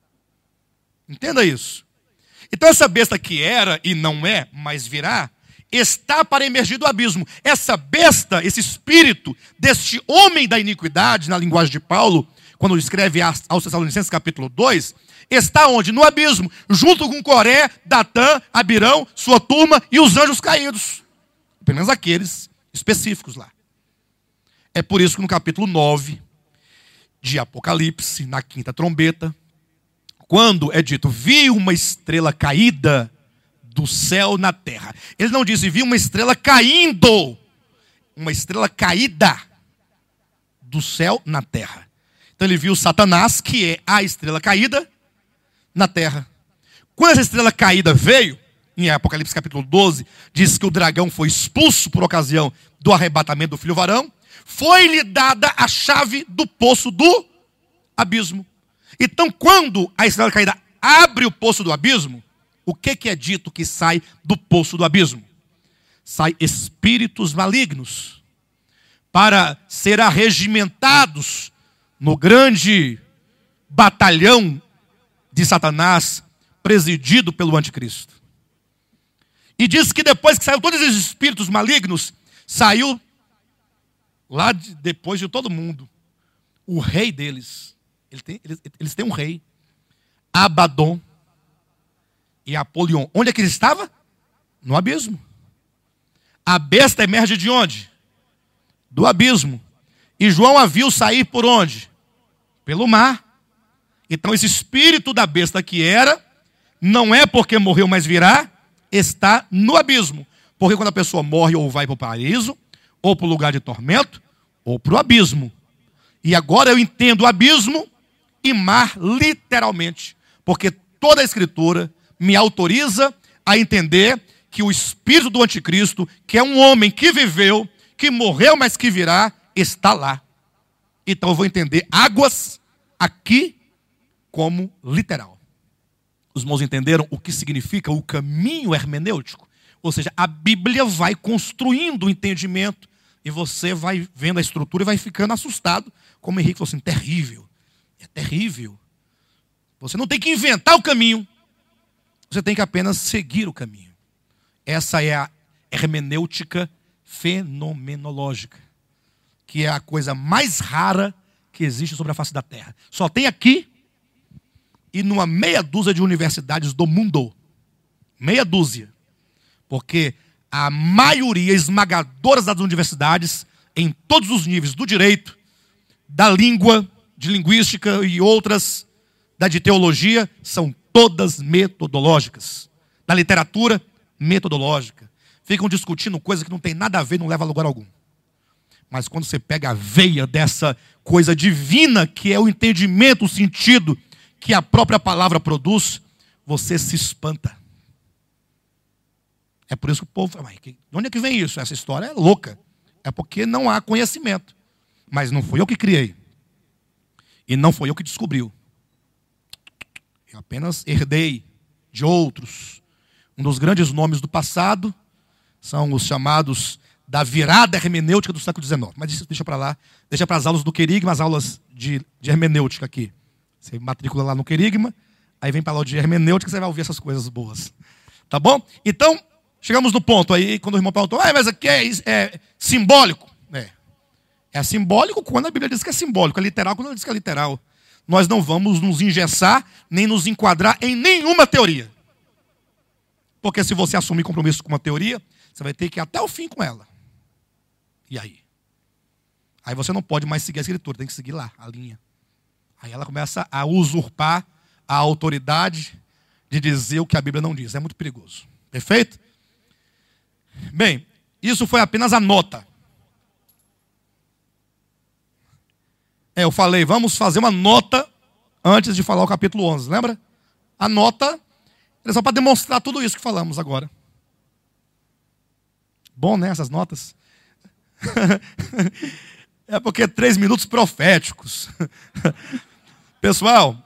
Entenda isso. Então essa besta que era e não é, mas virá, está para emergir do abismo. Essa besta, esse espírito deste homem da iniquidade, na linguagem de Paulo, quando escreve aos Tessalonicenses capítulo 2, está onde? No abismo, junto com Coré, Datã, Abirão, sua turma e os anjos caídos. Pelo menos aqueles específicos lá. É por isso que no capítulo 9 de Apocalipse, na 5ª trombeta, quando é dito, vi uma estrela caída do céu na terra. Ele não disse, vi uma estrela caindo. Uma estrela caída do céu na terra. Então ele viu Satanás, que é a estrela caída, na terra. Quando essa estrela caída veio, em Apocalipse capítulo 12, diz que o dragão foi expulso por ocasião do arrebatamento do filho varão, foi-lhe dada a chave do poço do abismo. Então, quando a estrela caída abre o poço do abismo, o que é dito que sai do poço do abismo? Sai espíritos malignos para ser arregimentados no grande batalhão de Satanás, presidido pelo anticristo. E diz que depois que saiu todos esses espíritos malignos, saiu lá depois de todo mundo, o rei deles. Eles têm um rei, Abadom e Apolion. Onde é que ele estava? No abismo. A besta emerge de onde? Do abismo. E João a viu sair por onde? Pelo mar. Então esse espírito da besta que era, não é porque morreu, mas virá, está no abismo. Porque quando a pessoa morre, ou vai para o paraíso, ou para o lugar de tormento, ou para o abismo. E agora eu entendo abismo e mar literalmente. Porque toda a Escritura me autoriza a entender que o espírito do anticristo, que é um homem que viveu, que morreu, mas que virá, está lá. Então eu vou entender águas aqui como literal. Os irmãos entenderam o que significa o caminho hermenêutico? Ou seja, a Bíblia vai construindo o entendimento e você vai vendo a estrutura e vai ficando assustado. Como Henrique falou assim, terrível. É terrível. Você não tem que inventar o caminho. Você tem que apenas seguir o caminho. Essa é a hermenêutica fenomenológica, que é a coisa mais rara que existe sobre a face da terra. Só tem aqui e numa meia dúzia de universidades do mundo. Meia dúzia. Porque a maioria esmagadora das universidades, em todos os níveis do direito, da língua, de linguística e outras, da de teologia, são todas metodológicas. Da literatura, metodológica. Ficam discutindo coisa que não tem nada a ver, não leva a lugar algum. Mas quando você pega a veia dessa coisa divina, que é o entendimento, o sentido que a própria palavra produz, você se espanta. É por isso que o povo fala, de onde é que vem isso? Essa história é louca. É porque não há conhecimento. Mas não fui eu que criei. E não foi eu que descobriu. Eu apenas herdei de outros Um dos grandes nomes do passado são os chamados da virada hermenêutica do século XIX. Mas isso deixa para lá, deixa para as aulas do querigma, as aulas de hermenêutica aqui. Você matricula lá no querigma, aí vem para a aula de hermenêutica, você vai ouvir essas coisas boas. Tá bom? Então, chegamos no ponto aí, quando o irmão perguntou, mas aqui é simbólico. É simbólico quando a Bíblia diz que é simbólico, é literal quando ela diz que é literal. Nós não vamos nos engessar, nem nos enquadrar em nenhuma teoria. Porque se você assumir compromisso com uma teoria, você vai ter que ir até o fim com ela. E aí? Aí você não pode mais seguir a escritura, tem que seguir lá, a linha. Aí ela começa a usurpar a autoridade de dizer o que a Bíblia não diz. É muito perigoso. Perfeito? Bem, isso foi apenas a nota. Eu falei, vamos fazer uma nota antes de falar o capítulo 11, lembra? A nota é só para demonstrar tudo isso que falamos agora. Bom, né, essas notas? É porque 3 minutos proféticos. Pessoal,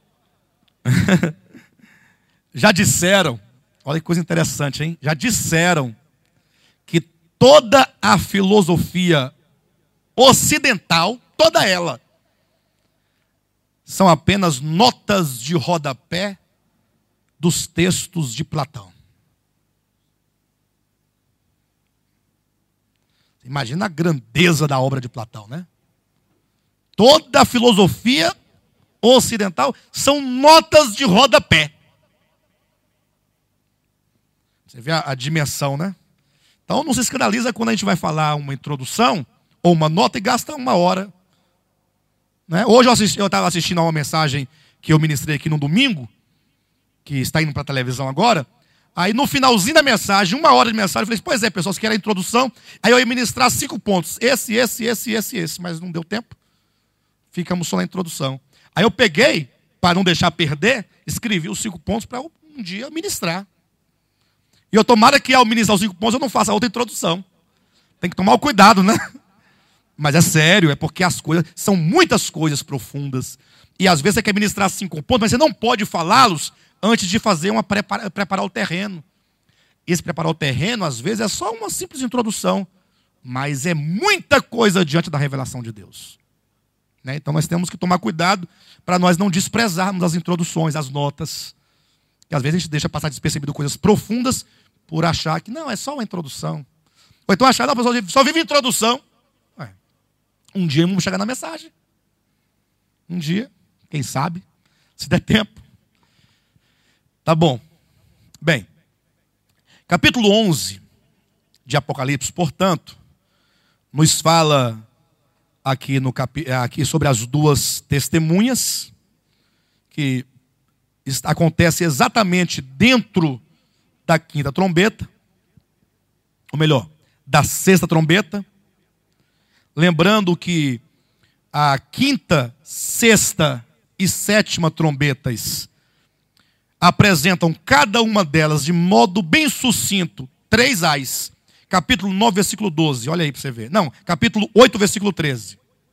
já disseram, olha que coisa interessante, hein? Já disseram que toda a filosofia ocidental, toda ela, são apenas notas de rodapé dos textos de Platão. Imagina a grandeza da obra de Platão, né? Toda a filosofia ocidental são notas de rodapé. Você vê a dimensão, né? Então não se escandaliza quando a gente vai falar uma introdução ou uma nota e gasta 1 hora. Né? Hoje eu estava assistindo a uma mensagem que eu ministrei aqui no domingo, que está indo para a televisão agora. Aí no finalzinho da mensagem, 1 hora de mensagem, eu falei, pois é, pessoal, você quer a introdução? Aí eu ia ministrar 5 pontos. Esse, mas não deu tempo. Ficamos só na introdução. Aí eu peguei, para não deixar perder, escrevi os 5 pontos para um dia ministrar. E eu tomara que ao ministrar os 5 pontos eu não faça outra introdução. Tem que tomar o cuidado, né? Mas é sério, é porque as coisas, são muitas coisas profundas. E às vezes você quer ministrar 5 pontos, mas você não pode falá-los antes de fazer preparar o terreno. Esse preparar o terreno, às vezes, é só uma simples introdução. Mas é muita coisa diante da revelação de Deus. Né? Então nós temos que tomar cuidado para nós não desprezarmos as introduções, as notas. Que às vezes a gente deixa passar despercebido coisas profundas por achar que não, é só uma introdução. Ou então achar que a pessoa só vive introdução. Um dia vamos chegar na mensagem. Um dia, quem sabe, se der tempo. Tá bom. Bem, capítulo 11 de Apocalipse, portanto, nos fala aqui sobre as 2 testemunhas, que acontece exatamente dentro da 5ª trombeta, ou melhor, da 6ª trombeta. Lembrando que a 5ª, 6ª e 7ª trombetas apresentam cada uma delas de modo bem sucinto 3 ais. Capítulo 9, versículo 12. Olha aí para você ver. Não, capítulo 8, versículo 13.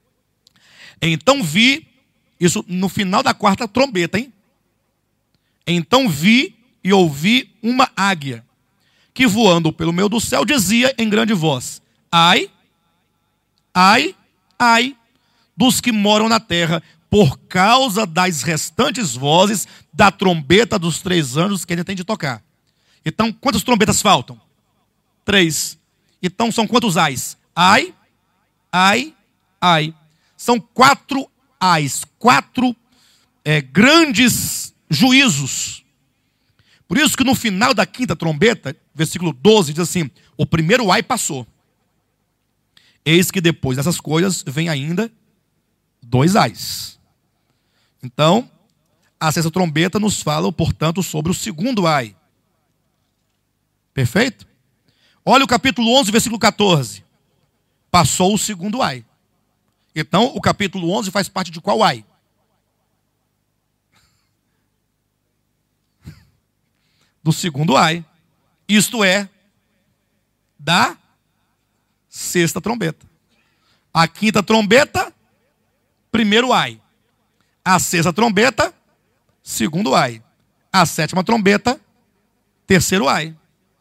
Então vi, isso no final da 4ª trombeta, hein? Então vi e ouvi uma águia, que voando pelo meio do céu dizia em grande voz: ai, ai, ai, dos que moram na terra, por causa das restantes vozes da trombeta dos 3 anjos que ainda tem de tocar. Então, quantas trombetas faltam? 3. Então, são quantos ais? Ai, ai, ai. São 4 ais, 4 grandes juízos. Por isso que no final da 5ª trombeta, versículo 12, diz assim: o primeiro ai passou. Eis que depois dessas coisas vem ainda 2 ais. Então, a 6ª trombeta nos fala, portanto, sobre o segundo ai. Perfeito? Olha o capítulo 11, versículo 14. Passou o segundo ai. Então, o capítulo 11 faz parte de qual ai? Do segundo ai. Isto é, da 6ª trombeta. A 5ª trombeta, primeiro ai. A 6ª trombeta, segundo ai. A 7ª trombeta, Terceiro ai.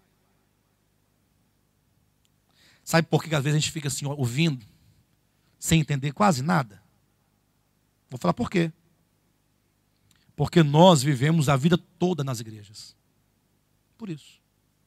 Sabe por que às vezes a gente fica assim, ouvindo, sem entender quase nada? Vou falar por quê. Porque nós vivemos a vida toda nas igrejas. Por isso.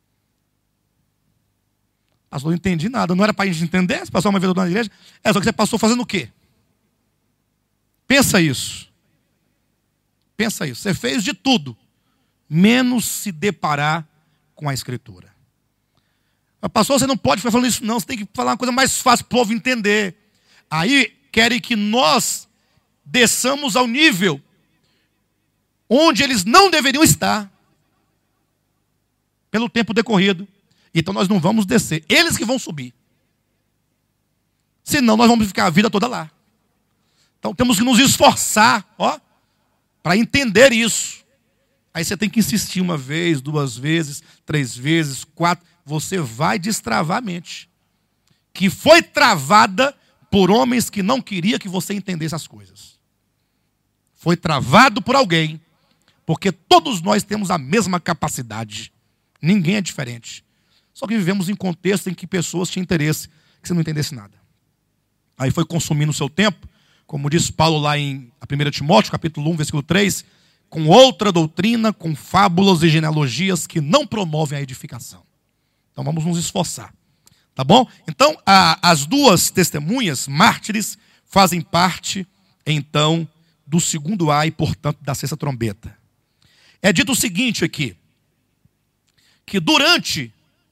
Pastor, não entendi nada. Não era para a gente entender? Você passou uma vida toda na igreja? É, só que você passou fazendo o quê? Pensa isso. Pensa isso. Você fez de tudo, menos se deparar com a Escritura. Mas, pastor, você não pode ficar falando isso não. Você tem que falar uma coisa mais fácil para o povo entender. Aí querem que nós desçamos ao nível onde eles não deveriam estar pelo tempo decorrido. Então nós não vamos descer. Eles que vão subir. Senão nós vamos ficar a vida toda lá. Então temos que nos esforçar, para entender isso. Aí você tem que insistir uma vez, duas vezes, três vezes, quatro. Você vai destravar a mente. Que foi travada por homens que não queriam que você entendesse as coisas. Foi travado por alguém. Porque todos nós temos a mesma capacidade. Ninguém é diferente. Só que vivemos em contexto em que pessoas tinham interesse que você não entendesse nada. Aí foi consumindo o seu tempo, como diz Paulo lá em 1 Timóteo, capítulo 1, versículo 3, com outra doutrina, com fábulas e genealogias que não promovem a edificação. Então vamos nos esforçar. Tá bom? Então as duas testemunhas, mártires, fazem parte, então, do segundo ai, portanto, da sexta trombeta. É dito o seguinte aqui, que durante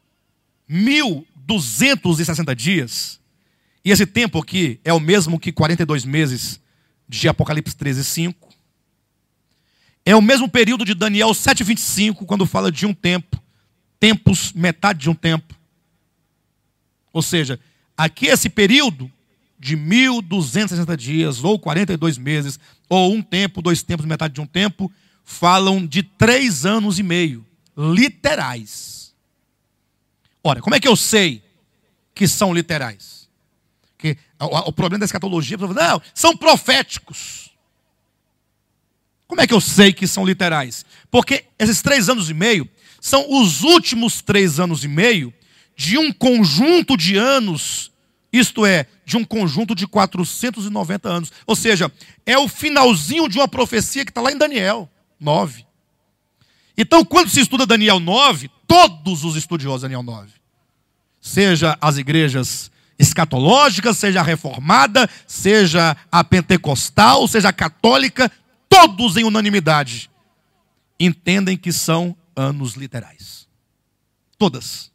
1260 dias, e esse tempo aqui é o mesmo que 42 meses de Apocalipse 13:5, é o mesmo período de Daniel 7:25, quando fala de um tempo, tempos, metade de um tempo. Ou seja, aqui esse período de 1260 dias, ou 42 meses, ou um tempo, dois tempos, metade de um tempo, falam de 3 anos e meio, literais. Ora, como é que eu sei que são literais? Porque o problema da escatologia, não, são proféticos. Como é que eu sei que são literais? Porque esses 3 anos e meio são os últimos 3 anos e meio de um conjunto de anos, isto é, de um conjunto de 490 anos. Ou seja, é o finalzinho de uma profecia que está lá em Daniel 9. Então, quando se estuda Daniel 9, todos os estudiosos de Daniel 9, seja as igrejas escatológicas, seja a reformada, seja a pentecostal, seja a católica, todos em unanimidade entendem que são anos literais. Todas.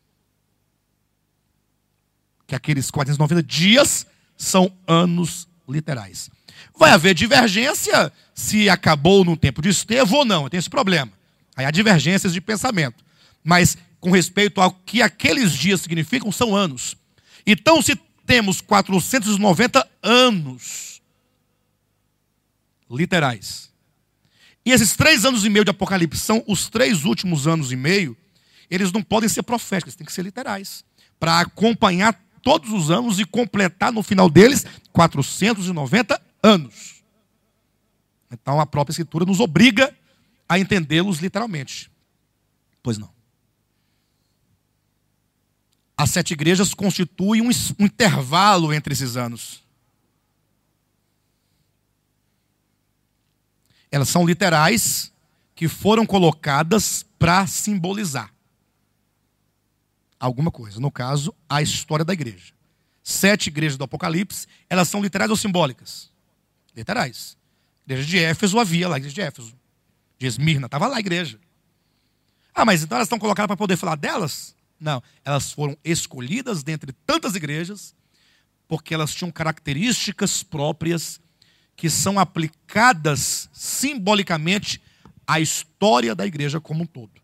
Que aqueles 490 dias são anos literais. Vai haver divergência se acabou no tempo de Estevão ou não, tem esse problema. Aí há divergências de pensamento. Mas com respeito ao que aqueles dias significam, são anos. Então, se temos 490 anos literais, e esses 3 anos e meio de Apocalipse são os 3 últimos anos e meio, eles não podem ser proféticos, eles têm que ser literais, para acompanhar todos os anos e completar no final deles 490 anos. Então a própria Escritura nos obriga a entendê-los literalmente. Pois não. As 7 igrejas constituem um intervalo entre esses anos. Elas são literais que foram colocadas para simbolizar alguma coisa. No caso, a história da igreja. 7 igrejas do Apocalipse, elas são literais ou simbólicas? Literais. Igreja de Éfeso havia lá, igreja de Éfeso. De Esmirna, estava lá a igreja. Ah, mas então elas estão colocadas para poder falar delas? Não, elas foram escolhidas dentre tantas igrejas, porque elas tinham características próprias que são aplicadas simbolicamente à história da igreja como um todo.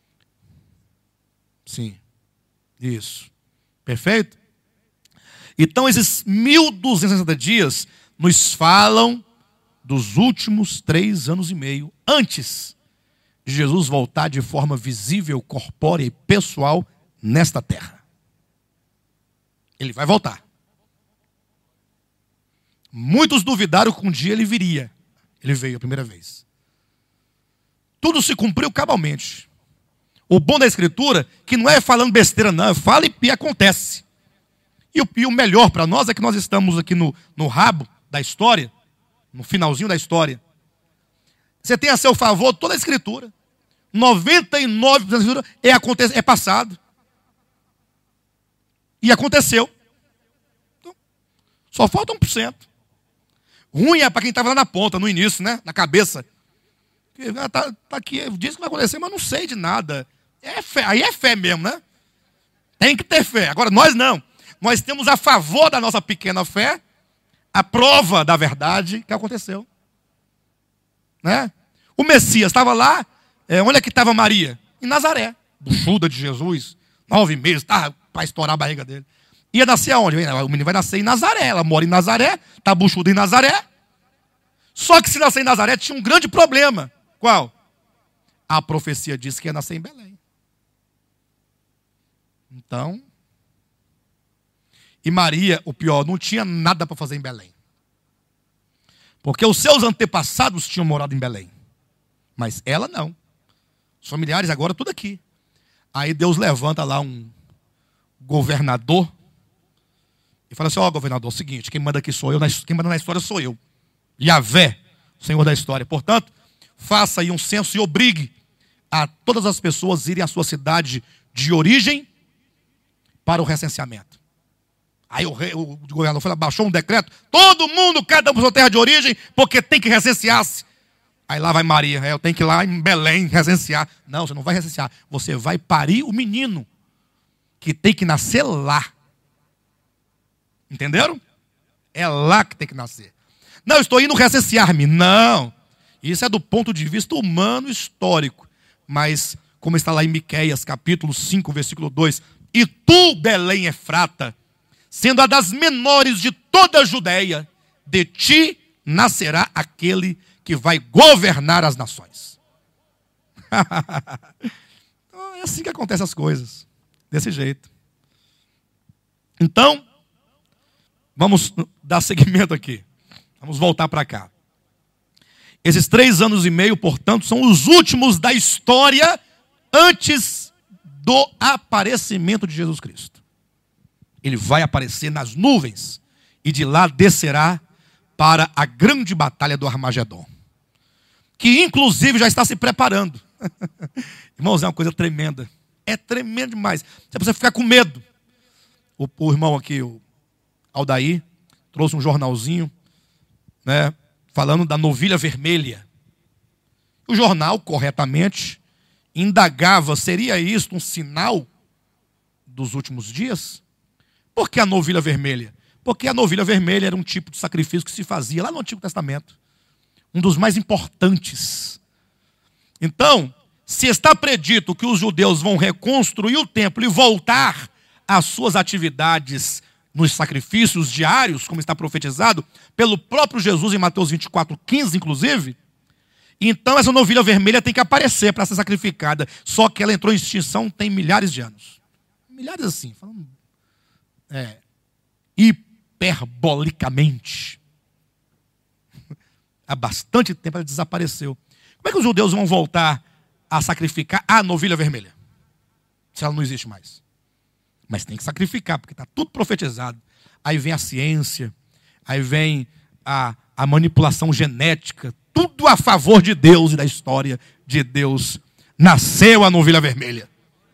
Sim, isso. Perfeito? Então esses 1260 dias nos falam dos últimos 3 anos e meio antes de Jesus voltar de forma visível, corpórea e pessoal nesta terra. Ele vai voltar. Muitos duvidaram que um dia ele viria. Ele veio a primeira vez. Tudo se cumpriu cabalmente. O bom da Escritura, que não é falando besteira não, fala e acontece. E o melhor para nós é que nós estamos aqui no rabo da história, no finalzinho da história. Você tem a seu favor toda a Escritura. 99% da Escritura é passado. E aconteceu. Então, só falta 1%. Ruim é para quem estava lá na ponta, no início, né? Na cabeça. Tá aqui, diz que vai acontecer, mas não sei de nada. É fé, aí é fé mesmo, né? Tem que ter fé. Agora, nós não. Nós temos a favor da nossa pequena fé a prova da verdade que aconteceu. Né? O Messias estava lá, onde é que estava Maria? Em Nazaré. Buchuda de Jesus, 9 meses, estava para estourar a barriga dele. Ia nascer aonde? O menino vai nascer em Nazaré. Ela mora em Nazaré, está buchuda em Nazaré. Só que se nascer em Nazaré tinha um grande problema. Qual? A profecia disse que ia nascer em Belém. Então, e Maria, o pior, não tinha nada para fazer em Belém. Porque os seus antepassados tinham morado em Belém. Mas ela não. Os familiares agora tudo aqui. Aí Deus levanta lá um governador e fala assim, governador, é o seguinte, quem manda aqui sou eu, quem manda na história sou eu. Yahvé, o Senhor da história. Portanto, faça aí um censo e obrigue a todas as pessoas irem à sua cidade de origem para o recenseamento. Aí o governador baixou um decreto, todo mundo, cada um para sua terra de origem, porque tem que recensear-se. Aí lá vai Maria, eu tenho que ir lá em Belém recensear. Não, você não vai recensear, você vai parir o menino, que tem que nascer lá. Entenderam? É lá que tem que nascer. Não, eu estou indo recensear-me. Não, isso é do ponto de vista humano histórico. Mas, como está lá em Miqueias, capítulo 5, versículo 2, e tu, Belém Efrata, sendo a das menores de toda a Judeia, de ti nascerá aquele que vai governar as nações. Então, é assim que acontecem as coisas. Desse jeito. Então, vamos dar seguimento aqui. Vamos voltar para cá. Esses 3 anos e meio, portanto, são os últimos da história antes do aparecimento de Jesus Cristo. Ele vai aparecer nas nuvens e de lá descerá para a grande batalha do Armagedon, que inclusive já está se preparando. Irmãos, é uma coisa tremenda. É tremendo demais. Você precisa ficar com medo. O irmão aqui, o Aldair, trouxe um jornalzinho, né, falando da novilha vermelha. O jornal, corretamente, indagava, seria isto um sinal dos últimos dias? Por que a novilha vermelha? Porque a novilha vermelha era um tipo de sacrifício que se fazia lá no Antigo Testamento. Um dos mais importantes. Então, se está predito que os judeus vão reconstruir o templo e voltar às suas atividades nos sacrifícios diários, como está profetizado pelo próprio Jesus em Mateus 24:15, inclusive, então essa novilha vermelha tem que aparecer para ser sacrificada. Só que ela entrou em extinção tem milhares de anos. Milhares assim, falando hiperbolicamente. Há bastante tempo ela desapareceu. Como é que os judeus vão voltar a sacrificar a novilha vermelha? Se ela não existe mais. Mas tem que sacrificar, porque está tudo profetizado. Aí vem a ciência, aí vem a manipulação genética, tudo a favor de Deus e da história de Deus. Nasceu a novilha vermelha.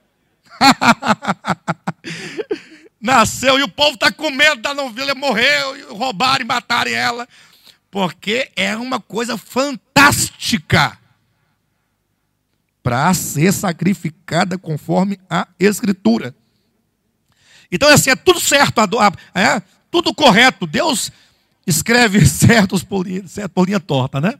Nasceu e o povo está com medo da novilha, morreu, roubaram e mataram ela. Porque é uma coisa fantástica para ser sacrificada conforme a Escritura. Então, assim, é tudo certo, tudo correto. Deus escreve certo por linha torta, né?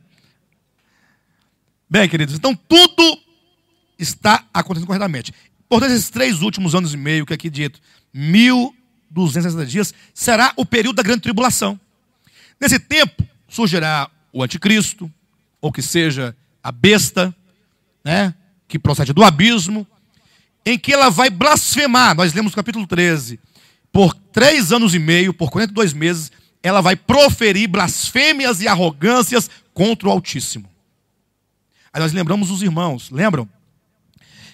Bem, queridos, então tudo está acontecendo corretamente. Portanto, esses 3 últimos anos e meio, que aqui dito, 1260 dias, será o período da grande tribulação. Nesse tempo, surgirá o anticristo, ou que seja a besta, né, que procede do abismo, em que ela vai blasfemar. Nós lemos no capítulo 13. Por 3 anos e meio, por 42 meses, ela vai proferir blasfêmias e arrogâncias contra o Altíssimo. Aí nós lembramos os irmãos, lembram?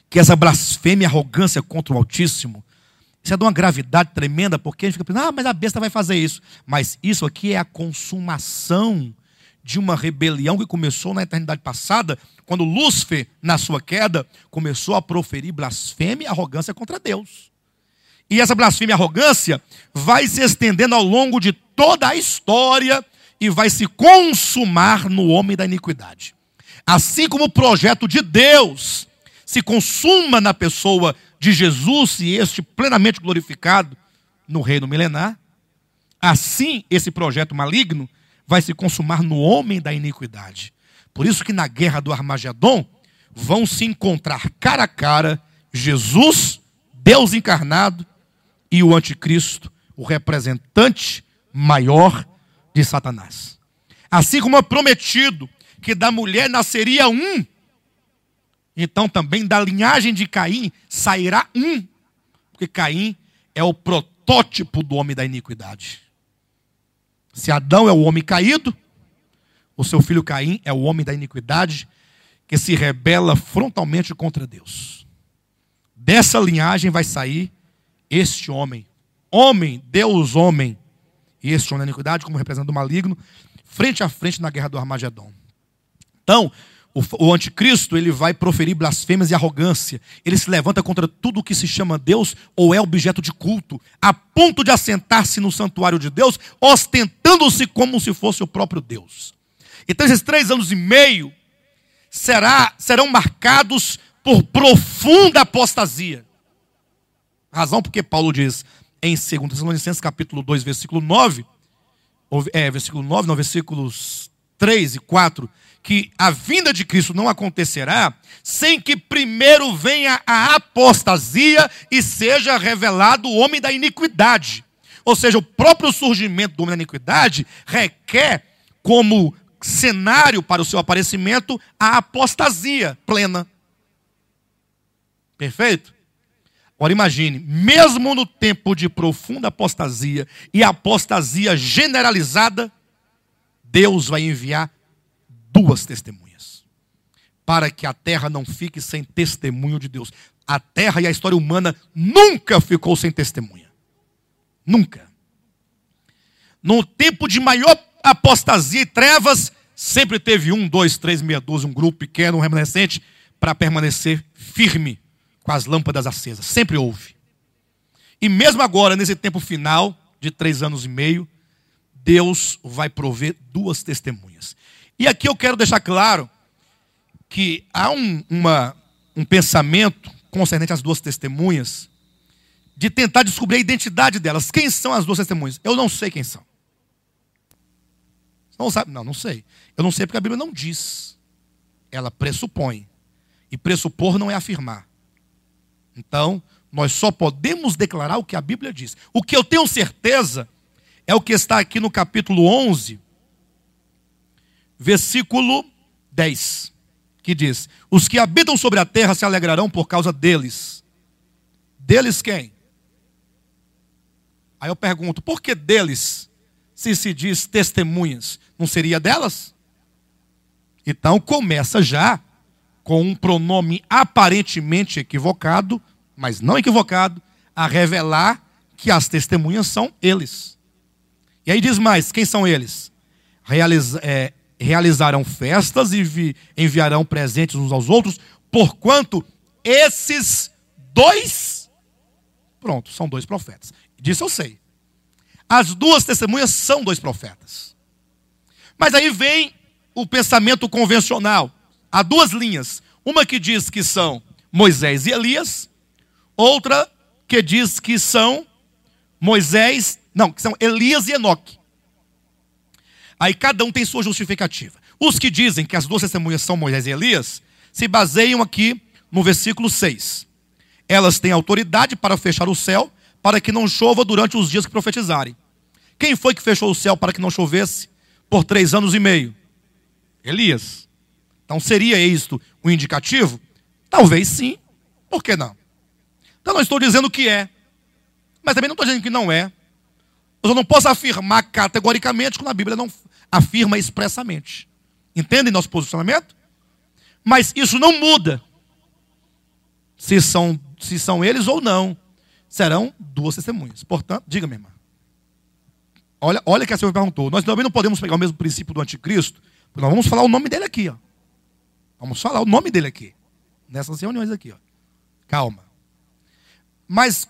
que essa blasfêmia e arrogância contra o Altíssimo, isso é de uma gravidade tremenda, porque a gente fica pensando, mas a besta vai fazer isso. Mas isso aqui é a consumação de uma rebelião que começou na eternidade passada, quando Lúcifer, na sua queda, começou a proferir blasfêmia e arrogância contra Deus. E essa blasfêmia e arrogância vai se estendendo ao longo de toda a história e vai se consumar no homem da iniquidade. Assim como o projeto de Deus se consuma na pessoa de Jesus e este plenamente glorificado no reino milenar, assim esse projeto maligno vai se consumar no homem da iniquidade. Por isso que na guerra do Armagedon vão se encontrar cara a cara Jesus, Deus encarnado, e o anticristo, o representante maior de Satanás. Assim como é prometido que da mulher nasceria um, então também da linhagem de Caim sairá um, porque Caim é o protótipo do homem da iniquidade. Se Adão é o homem caído, o seu filho Caim é o homem da iniquidade que se rebela frontalmente contra Deus. Dessa linhagem vai sair este homem, Deus homem, e este homem da iniquidade como representante do maligno, frente a frente na guerra do Armagedon. Então, o anticristo, ele vai proferir blasfêmias e arrogância. Ele se levanta contra tudo o que se chama Deus ou é objeto de culto, a ponto de assentar-se no santuário de Deus, ostentando-se como se fosse o próprio Deus. Então esses 3 anos e meio serão marcados por profunda apostasia. Razão porque Paulo diz em 2 Tessalonicenses capítulo 2, versículo 9, versículos 3 e 4, que a vinda de Cristo não acontecerá sem que primeiro venha a apostasia e seja revelado o homem da iniquidade. Ou seja, o próprio surgimento do homem da iniquidade requer como cenário para o seu aparecimento a apostasia plena. Perfeito? Agora imagine, mesmo no tempo de profunda apostasia e apostasia generalizada, Deus vai enviar 2 testemunhas, para que a terra não fique sem testemunho de Deus. A terra e a história humana nunca ficou sem testemunha. Nunca. No tempo de maior apostasia e trevas, sempre teve 1, 2, 3, meia dúzia, um grupo pequeno, um remanescente, para permanecer firme com as lâmpadas acesas. Sempre houve. E mesmo agora, nesse tempo final de 3 anos e meio, Deus vai prover 2 testemunhas. E aqui eu quero deixar claro que há um pensamento concernente às 2 testemunhas, de tentar descobrir a identidade delas. Quem são as 2 testemunhas? Eu não sei quem são. Não sabe? Não sei. Eu não sei porque a Bíblia não diz. Ela pressupõe. E pressupor não é afirmar. Então, nós só podemos declarar o que a Bíblia diz. O que eu tenho certeza é o que está aqui no capítulo 11, versículo 10, que diz: os que habitam sobre a terra se alegrarão por causa deles. Deles quem? Aí eu pergunto, por que deles, se diz testemunhas? Não seria delas? Então começa já com um pronome aparentemente equivocado, mas não equivocado, a revelar que as testemunhas são eles. E aí diz mais, quem são eles? Realizarão festas e enviarão presentes uns aos outros, porquanto esses 2, pronto, são 2 profetas. Disso eu sei. As 2 testemunhas são 2 profetas. Mas aí vem o pensamento convencional. Há 2 linhas. Uma que diz que são Moisés e Elias, outra que diz que são que são Elias e Enoque. Aí cada um tem sua justificativa. Os que dizem que as 2 testemunhas são Moisés e Elias, se baseiam aqui no versículo 6. Elas têm autoridade para fechar o céu, para que não chova durante os dias que profetizarem. Quem foi que fechou o céu para que não chovesse por 3 anos e meio? Elias. Então seria isto um indicativo? Talvez sim. Por que não? Então não estou dizendo que é, mas também não estou dizendo que não é. Eu não posso afirmar categoricamente quando a Bíblia não afirma expressamente. Entendem nosso posicionamento? Mas isso não muda se são eles ou não, serão duas testemunhas. Portanto, diga, minha irmã. Olha que a senhora perguntou. Nós também não podemos pegar o mesmo princípio do anticristo, porque nós vamos falar o nome dele aqui, ó. Vamos falar o nome dele aqui. Nessas reuniões aqui, ó. Calma. Mas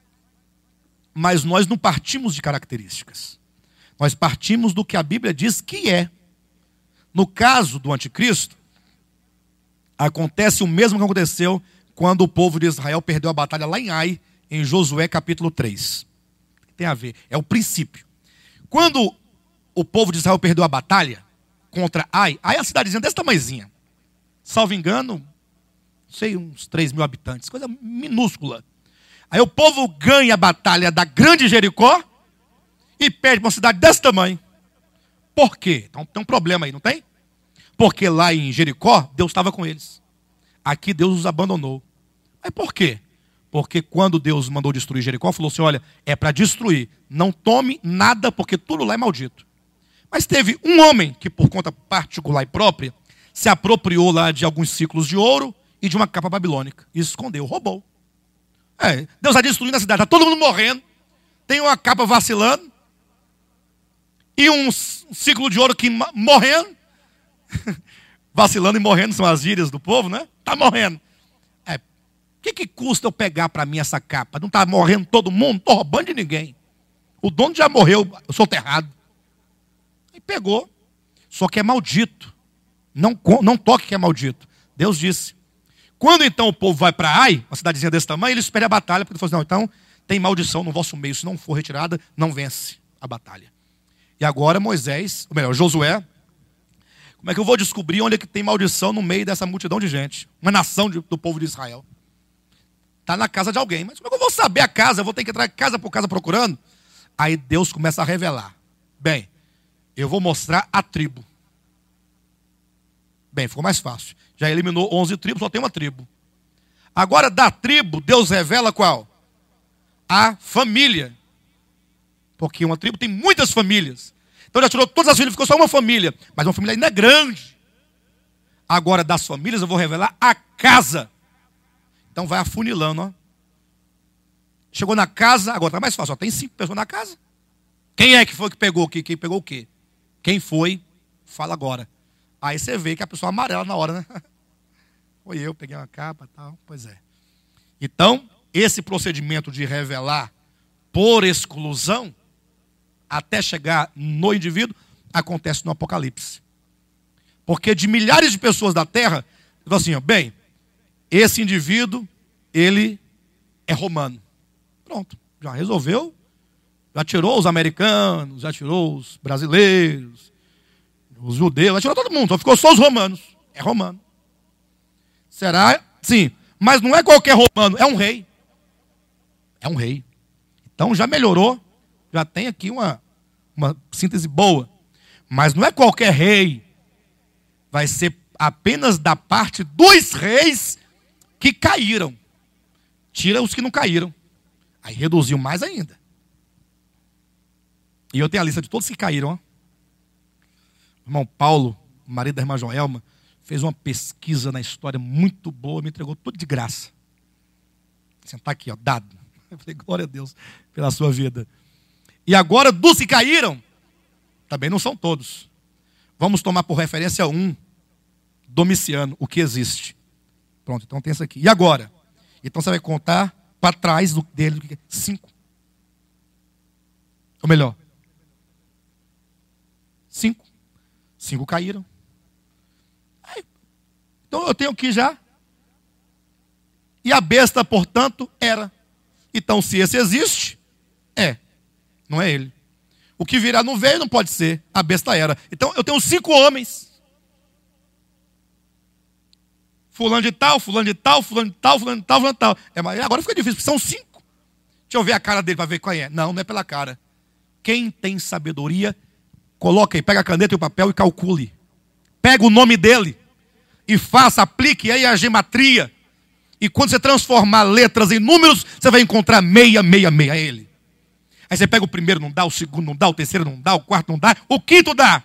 nós não partimos de características. Nós partimos do que a Bíblia diz que é. No caso do anticristo, acontece o mesmo que aconteceu quando o povo de Israel perdeu a batalha lá em Ai, em Josué capítulo 3. Tem a ver, é o princípio. Quando o povo de Israel perdeu a batalha contra Ai é a cidadezinha desse tamanhozinha. Salvo engano, não sei, uns 3.000 habitantes, coisa minúscula. Aí o povo ganha a batalha da grande Jericó e perde para uma cidade desse tamanho. Por quê? Então tem um problema aí, não tem? Porque lá em Jericó, Deus estava com eles. Aqui Deus os abandonou. Mas por quê? Porque quando Deus mandou destruir Jericó, falou assim, olha, é para destruir. Não tome nada, porque tudo lá é maldito. Mas teve um homem que, por conta particular e própria, se apropriou lá de alguns ciclos de ouro e de uma capa babilônica. E escondeu, roubou. Deus está destruindo a cidade, está todo mundo morrendo. Tem uma capa vacilando. E um ciclo de ouro que morrendo. Vacilando e morrendo são as gírias do povo, né? Está morrendo. O que custa eu pegar para mim essa capa? Não está morrendo todo mundo? Não estou roubando de ninguém. O dono já morreu, eu sou soterrado. E pegou. Só que é maldito. Não toque que é maldito. Deus disse. Quando então o povo vai para Ai, uma cidadezinha desse tamanho, eles esperam a batalha, porque ele falou assim, não, então tem maldição no vosso meio. Se não for retirada, não vence a batalha. E agora Moisés, ou melhor, Josué, como é que eu vou descobrir onde é que tem maldição no meio dessa multidão de gente? Uma nação do povo de Israel. Está na casa de alguém. Mas como é que eu vou saber a casa? Eu vou ter que entrar casa por casa procurando? Aí Deus começa a revelar. Bem, eu vou mostrar a tribo. Bem, ficou mais fácil. Já eliminou 11 tribos, só tem uma tribo. Agora, da tribo, Deus revela qual? A família. Porque uma tribo tem muitas famílias. Então já tirou todas as famílias, ficou só uma família. Mas uma família ainda é grande. Agora, das famílias, eu vou revelar a casa. Então vai afunilando, ó. Chegou na casa, agora está mais fácil. Só tem 5 pessoas na casa. Quem é que foi que pegou o quê? Quem pegou o quê? Quem foi? Fala agora. Aí você vê que a pessoa amarela na hora, né? Foi eu, peguei uma capa e tal. Pois é. Então, esse procedimento de revelar por exclusão, até chegar no indivíduo, acontece no Apocalipse. Porque de milhares de pessoas da terra, fala assim, ó, bem, esse indivíduo, ele é romano. Pronto, já resolveu, já tirou os americanos, já tirou os brasileiros, os judeus, já tirou todo mundo, só ficou só os romanos. É romano. Será? Sim, mas não é qualquer romano, é um rei. É um rei. Então já melhorou, já tem aqui uma síntese boa. Mas não é qualquer rei. Vai ser apenas da parte dos reis que caíram. Tira os que não caíram. Aí reduziu mais ainda. E eu tenho a lista de todos que caíram. Ó. O irmão Paulo, o marido da irmã Joelma, fez uma pesquisa na história muito boa, me entregou tudo de graça. Sentar aqui, ó, dado. Eu falei, glória a Deus pela sua vida. E agora, dos que caíram, também não são todos. Vamos tomar por referência um, Domiciano, o que existe. Pronto, então tem isso aqui. E agora? Então você vai contar para trás dele 5. Ou melhor, 5. 5 caíram. Então eu tenho aqui já. E a besta, portanto, era. Então, se esse existe, não é ele. O que virá não veio, não pode ser. A besta era. Então, eu tenho 5 homens. Fulano de tal, fulano de tal, fulano de tal, fulano de tal, fulano de tal. Mas agora fica difícil, porque são 5. Deixa eu ver a cara dele para ver qual é. Não, não é pela cara. Quem tem sabedoria, coloca aí, pega a caneta e o papel e calcule. Pega o nome dele e faça, aplique aí a gematria. E quando você transformar letras em números, você vai encontrar 666 a ele. Aí você pega o primeiro, não dá, o segundo não dá, o terceiro não dá, o quarto não dá, o quinto dá.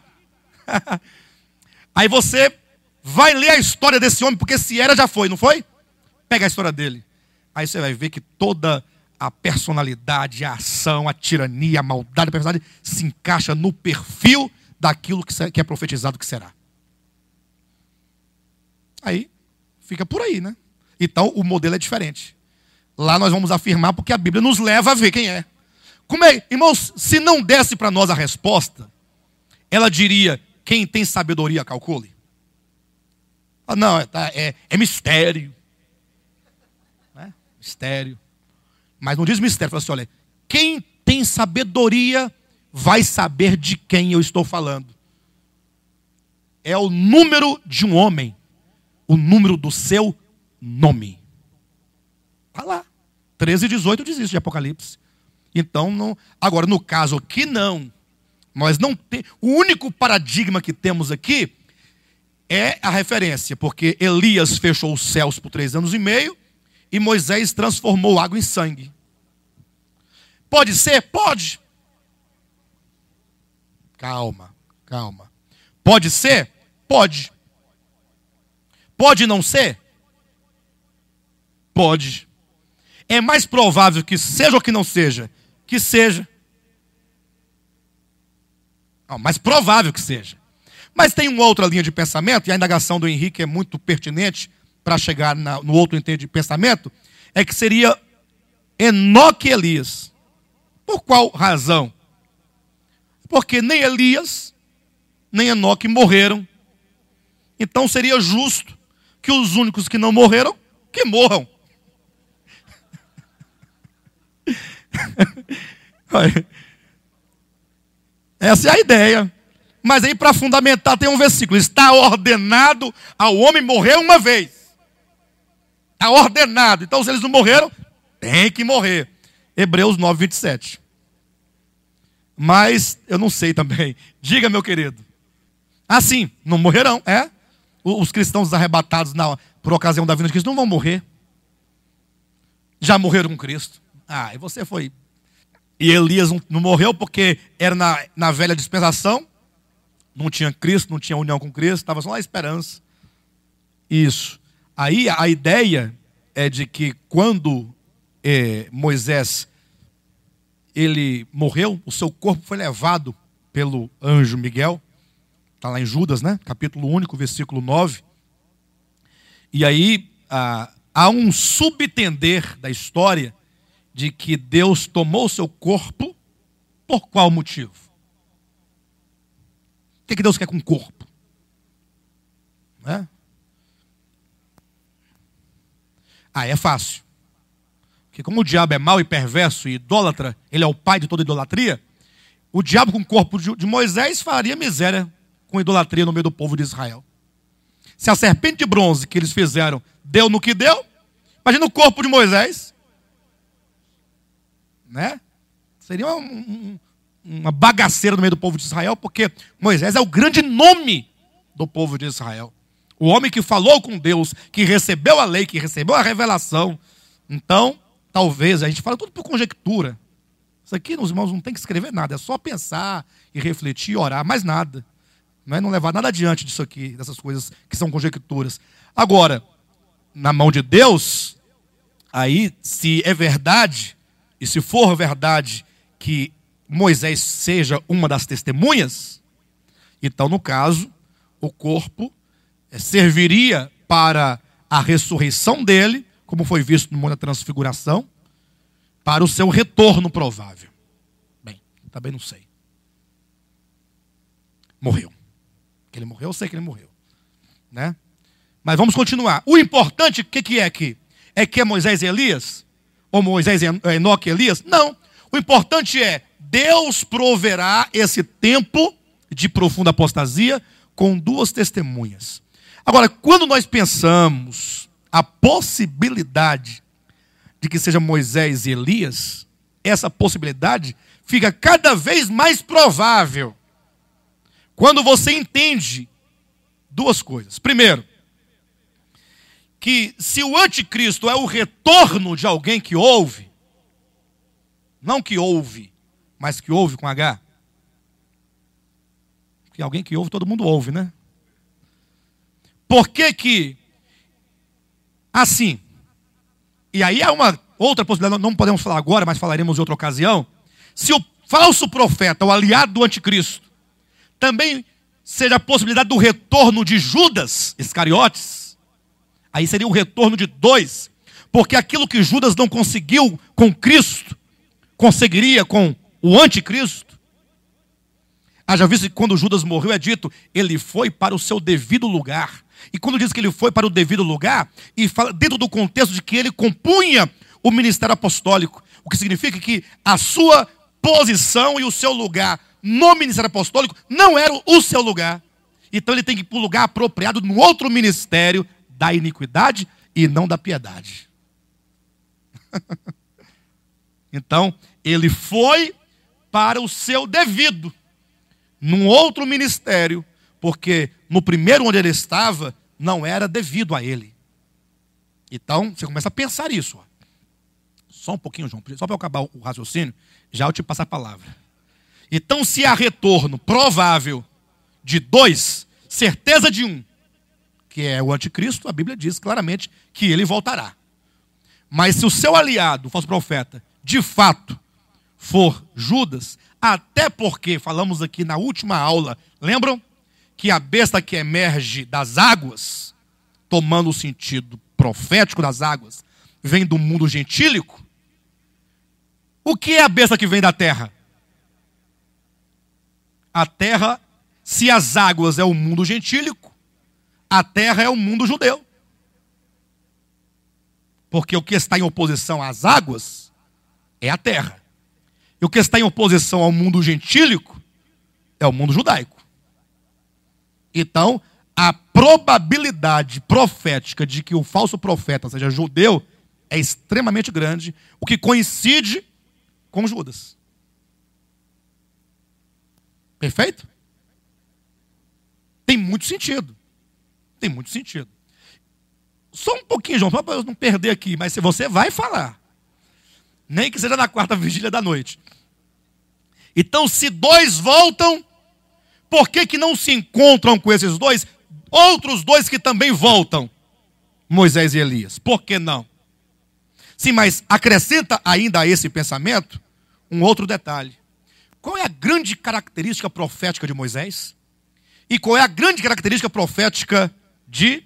Aí você vai ler a história desse homem, porque se era, já foi, não foi? pega a história dele. Aí você vai ver que toda a personalidade, a ação, a tirania, a maldade, a perversidade se encaixa no perfil daquilo que é profetizado que será. Aí, fica por aí, né? Então, o modelo é diferente. Lá nós vamos afirmar porque a Bíblia nos leva a ver quem é. Como é, irmãos, se não desse para nós a resposta, ela diria, quem tem sabedoria, calcule. Ah, não, é mistério. Né? Mistério. Mas não diz mistério, fala assim, olha, quem tem sabedoria vai saber de quem eu estou falando. É o número de um homem, o número do seu nome. Está lá. 13:18 diz isso de Apocalipse. Então, não, agora no caso aqui não. Nós não temos. O único paradigma que temos aqui é a referência, porque Elias fechou os céus por 3 anos e meio e Moisés transformou água em sangue. Pode ser? Pode. Calma, calma. Pode ser? Pode. Pode não ser? Pode. É mais provável que seja ou que não seja? Que seja. Não, mais provável que seja. Mas tem uma outra linha de pensamento, e a indagação do Henrique é muito pertinente para chegar no outro entendimento de pensamento, é que seria Enoque e Elias. Por qual razão? Porque nem Elias, nem Enoque morreram. Então seria justo que os únicos que não morreram, que morram. Essa é a ideia. Mas aí para fundamentar tem um versículo. Está ordenado ao homem morrer uma vez. Está ordenado. Então se eles não morreram, tem que morrer. Hebreus 9:27. Mas eu não sei também. Diga, meu querido. Sim, não morrerão. Os cristãos arrebatados por ocasião da vinda de Cristo não vão morrer. Já morreram com Cristo. E você foi. E Elias não morreu porque era na velha dispensação. Não tinha Cristo, não tinha união com Cristo. Estava só na esperança. Isso. Aí a ideia é de que quando Moisés ele morreu, o seu corpo foi levado pelo anjo Miguel. Está lá em Judas, né? Capítulo único, versículo 9. E aí há um subentender da história de que Deus tomou o seu corpo por qual motivo? O que Deus quer com o corpo? É fácil. Porque como o diabo é mau e perverso e idólatra, ele é o pai de toda idolatria, o diabo com o corpo de Moisés faria miséria com idolatria no meio do povo de Israel. Se a serpente de bronze que eles fizeram deu no que deu, imagina o corpo de Moisés. Né? Seria uma bagaceira no meio do povo de Israel, porque Moisés é o grande nome do povo de Israel. O homem que falou com Deus, que recebeu a lei, que recebeu a revelação. Então, talvez, a gente fala tudo por conjectura. Isso aqui, os irmãos, não tem que escrever nada, é só pensar e refletir e orar, mais nada. Não levar nada adiante disso aqui, dessas coisas que são conjecturas. Agora, na mão de Deus, aí, se é verdade, e se for verdade que Moisés seja uma das testemunhas, então, no caso, o corpo serviria para a ressurreição dele, como foi visto no Monte da Transfiguração, para o seu retorno provável. Bem, também não sei. Morreu. Que ele morreu, eu sei que ele morreu. Né? Mas vamos continuar. O importante, o que é aqui? É que é Moisés e Elias? Ou Moisés, Enoque e Elias? Não. O importante é, Deus proverá esse tempo de profunda apostasia com 2 testemunhas. Agora, quando nós pensamos a possibilidade de que seja Moisés e Elias, essa possibilidade fica cada vez mais provável quando você entende 2 coisas. Primeiro, que se o anticristo é o retorno de alguém que ouve, não que ouve, mas que ouve com H. Porque alguém que ouve, todo mundo ouve, né? Por que assim? E aí há uma outra possibilidade, não podemos falar agora, mas falaremos em outra ocasião. Se o falso profeta, o aliado do anticristo, também seja a possibilidade do retorno de Judas Iscariotes, aí seria o retorno de dois, porque aquilo que Judas não conseguiu com Cristo, conseguiria com o anticristo. Haja visto que quando Judas morreu é dito, ele foi para o seu devido lugar. E quando diz que ele foi para o devido lugar, e fala dentro do contexto de que ele compunha o ministério apostólico, o que significa que a sua posição e o seu lugar no ministério apostólico não era o seu lugar. Então ele tem que ir para o lugar apropriado no outro ministério da iniquidade e não da piedade. Então, ele foi para o seu devido, num outro ministério, porque no primeiro onde ele estava, não era devido a ele. Então, você começa a pensar isso. Ó. Só um pouquinho, João, só para eu acabar o raciocínio, já eu te passo a palavra. Então, se há retorno provável de dois, certeza de um, que é o anticristo, a Bíblia diz claramente que ele voltará. Mas se o seu aliado, o falso profeta, de fato, for Judas, até porque, falamos aqui na última aula, lembram? Que a besta que emerge das águas, tomando o sentido profético das águas, vem do mundo gentílico. O que é a besta que vem da terra? A terra, se as águas é o mundo gentílico, a terra é o mundo judeu. Porque o que está em oposição às águas é a terra. E o que está em oposição ao mundo gentílico é o mundo judaico. Então, a probabilidade profética de que o falso profeta seja judeu é extremamente grande, o que coincide com Judas. Perfeito? Tem muito sentido. Tem muito sentido. Só um pouquinho, João, só para eu não perder aqui, mas se você vai falar. Nem que seja na quarta vigília da noite. Então, se dois voltam, por que não se encontram com esses dois? Outros dois que também voltam. Moisés e Elias. Por que não? Sim, mas acrescenta ainda a esse pensamento um outro detalhe. Qual é a grande característica profética de Moisés? E qual é a grande característica profética de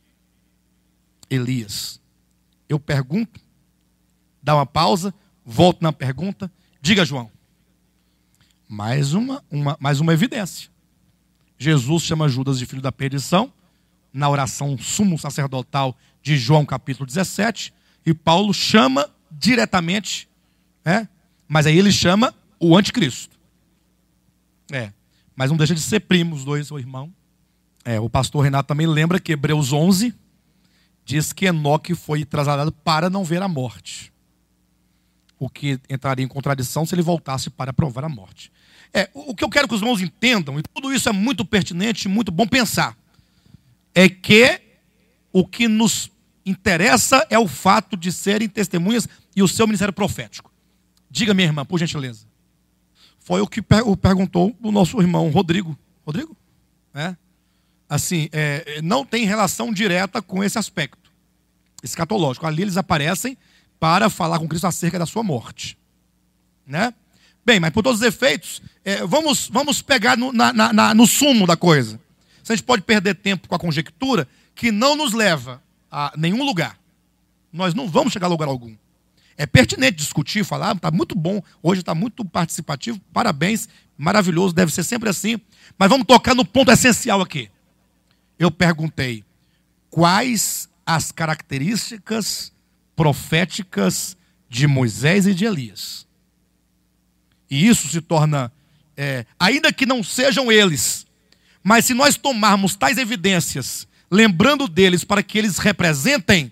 Elias? Eu pergunto, dá uma pausa, volto na pergunta. Diga, João. Mais uma evidência. Jesus chama Judas de filho da perdição, na oração sumo sacerdotal de João capítulo 17, e Paulo chama diretamente, mas aí ele chama o anticristo. Mas não deixa de ser primo, os dois, o irmão. O pastor Renato também lembra que Hebreus 11 diz que Enoque foi trasladado para não ver a morte. O que entraria em contradição se ele voltasse para provar a morte. O que eu quero que os irmãos entendam, e tudo isso é muito pertinente e muito bom pensar, é que o que nos interessa é o fato de serem testemunhas e o seu ministério profético. Diga, minha irmã, por gentileza. Foi o que perguntou o nosso irmão Rodrigo. Rodrigo? Assim, não tem relação direta com esse aspecto escatológico. Ali eles aparecem para falar com Cristo acerca da sua morte. Bem, mas por todos os efeitos, vamos pegar no sumo da coisa. Se a gente pode perder tempo com a conjectura, que não nos leva a nenhum lugar. Nós não vamos chegar a lugar algum. É pertinente discutir, falar, está muito bom, hoje está muito participativo, parabéns, maravilhoso, deve ser sempre assim. Mas vamos tocar no ponto essencial aqui. Eu perguntei, quais as características proféticas de Moisés e de Elias? E isso se torna, ainda que não sejam eles, mas se nós tomarmos tais evidências, lembrando deles para que eles representem,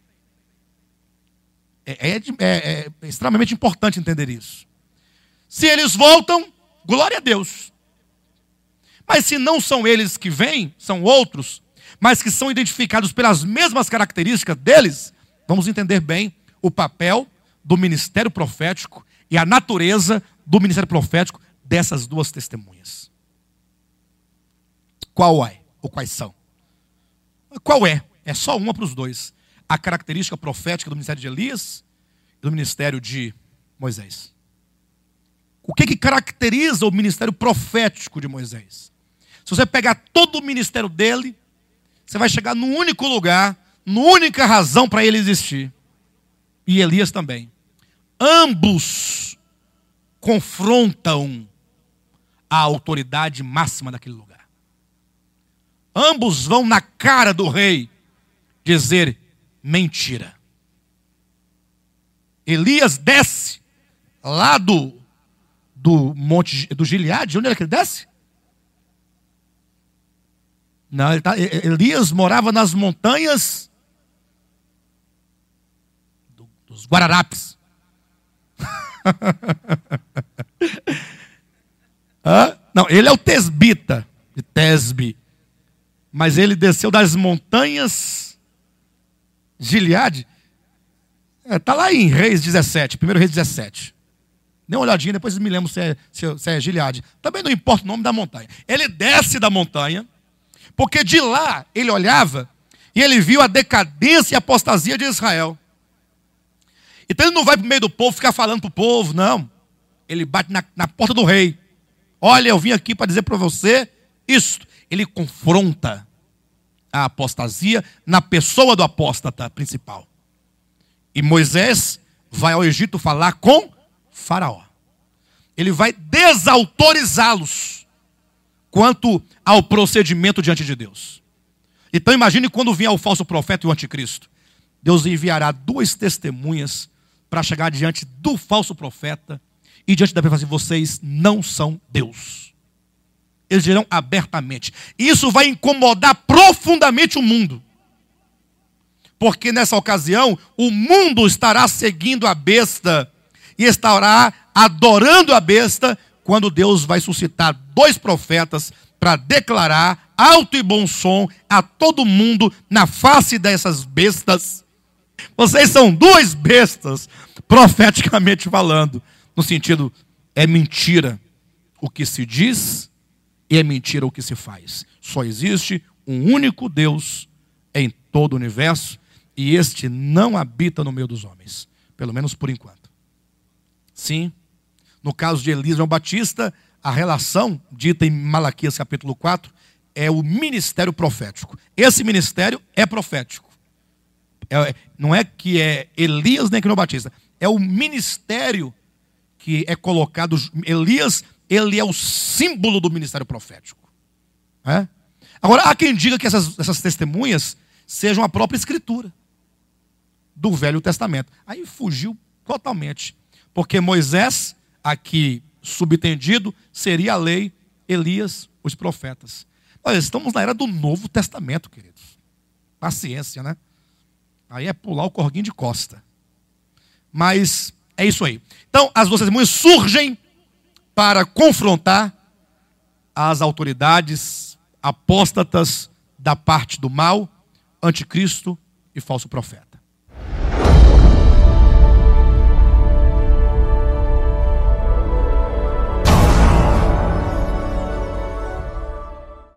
é extremamente importante entender isso. Se eles voltam, glória a Deus. Mas se não são eles que vêm, são outros, mas que são identificados pelas mesmas características deles, vamos entender bem o papel do ministério profético e a natureza do ministério profético dessas duas testemunhas. Qual é? Ou quais são? Qual é? É só uma para os dois. a característica profética do ministério de Elias e do ministério de Moisés. O que caracteriza o ministério profético de Moisés? Se você pegar todo o ministério dele, você vai chegar num único lugar, numa única razão para ele existir. E Elias também. Ambos confrontam a autoridade máxima daquele lugar. Ambos vão na cara do rei dizer mentira. Elias desce lá do monte do Gileade. Onde era que ele desce? Não, Elias morava nas montanhas dos Guararapes. Não, ele é o tesbita de Tesbe. Mas ele desceu das montanhas Gileade. Está lá em Reis 17, 1 Reis 17. Dê uma olhadinha, depois me lembro se é Gileade. Também não importa o nome da montanha. Ele desce da montanha, porque de lá ele olhava e ele viu a decadência e a apostasia de Israel. Então ele não vai para o meio do povo ficar falando para o povo, não. Ele bate na porta do rei. Olha, eu vim aqui para dizer para você isto. Ele confronta a apostasia na pessoa do apóstata principal. E Moisés vai ao Egito falar com Faraó. Ele vai desautorizá-los quanto ao procedimento diante de Deus. Então imagine quando vier o falso profeta e o anticristo. Deus enviará 2 testemunhas para chegar diante do falso profeta e diante da pessoa assim: vocês não são Deus. Eles dirão abertamente. Isso vai incomodar profundamente o mundo. Porque nessa ocasião, o mundo estará seguindo a besta e estará adorando a besta, quando Deus vai suscitar 2 profetas para declarar alto e bom som a todo mundo na face dessas bestas. Vocês são 2 bestas, profeticamente falando. No sentido, é mentira o que se diz e é mentira o que se faz. Só existe um único Deus em todo o universo e este não habita no meio dos homens. Pelo menos por enquanto. Sim, no caso de Elias e João Batista, a relação dita em Malaquias capítulo 4 é o ministério profético. Esse ministério é profético. Não é que é Elias nem que João Batista. É o ministério que é colocado. Elias, ele é o símbolo do ministério profético. Agora, há quem diga que essas testemunhas sejam a própria escritura do Velho Testamento. Aí fugiu totalmente. Porque Moisés, aqui subentendido, seria a lei, Elias, os profetas. Nós estamos na era do Novo Testamento, queridos. Paciência, né? Aí é pular o corguinho de costa. Mas é isso aí. Então, as 2 testemunhas surgem para confrontar as autoridades apóstatas da parte do mal, anticristo e falso profeta.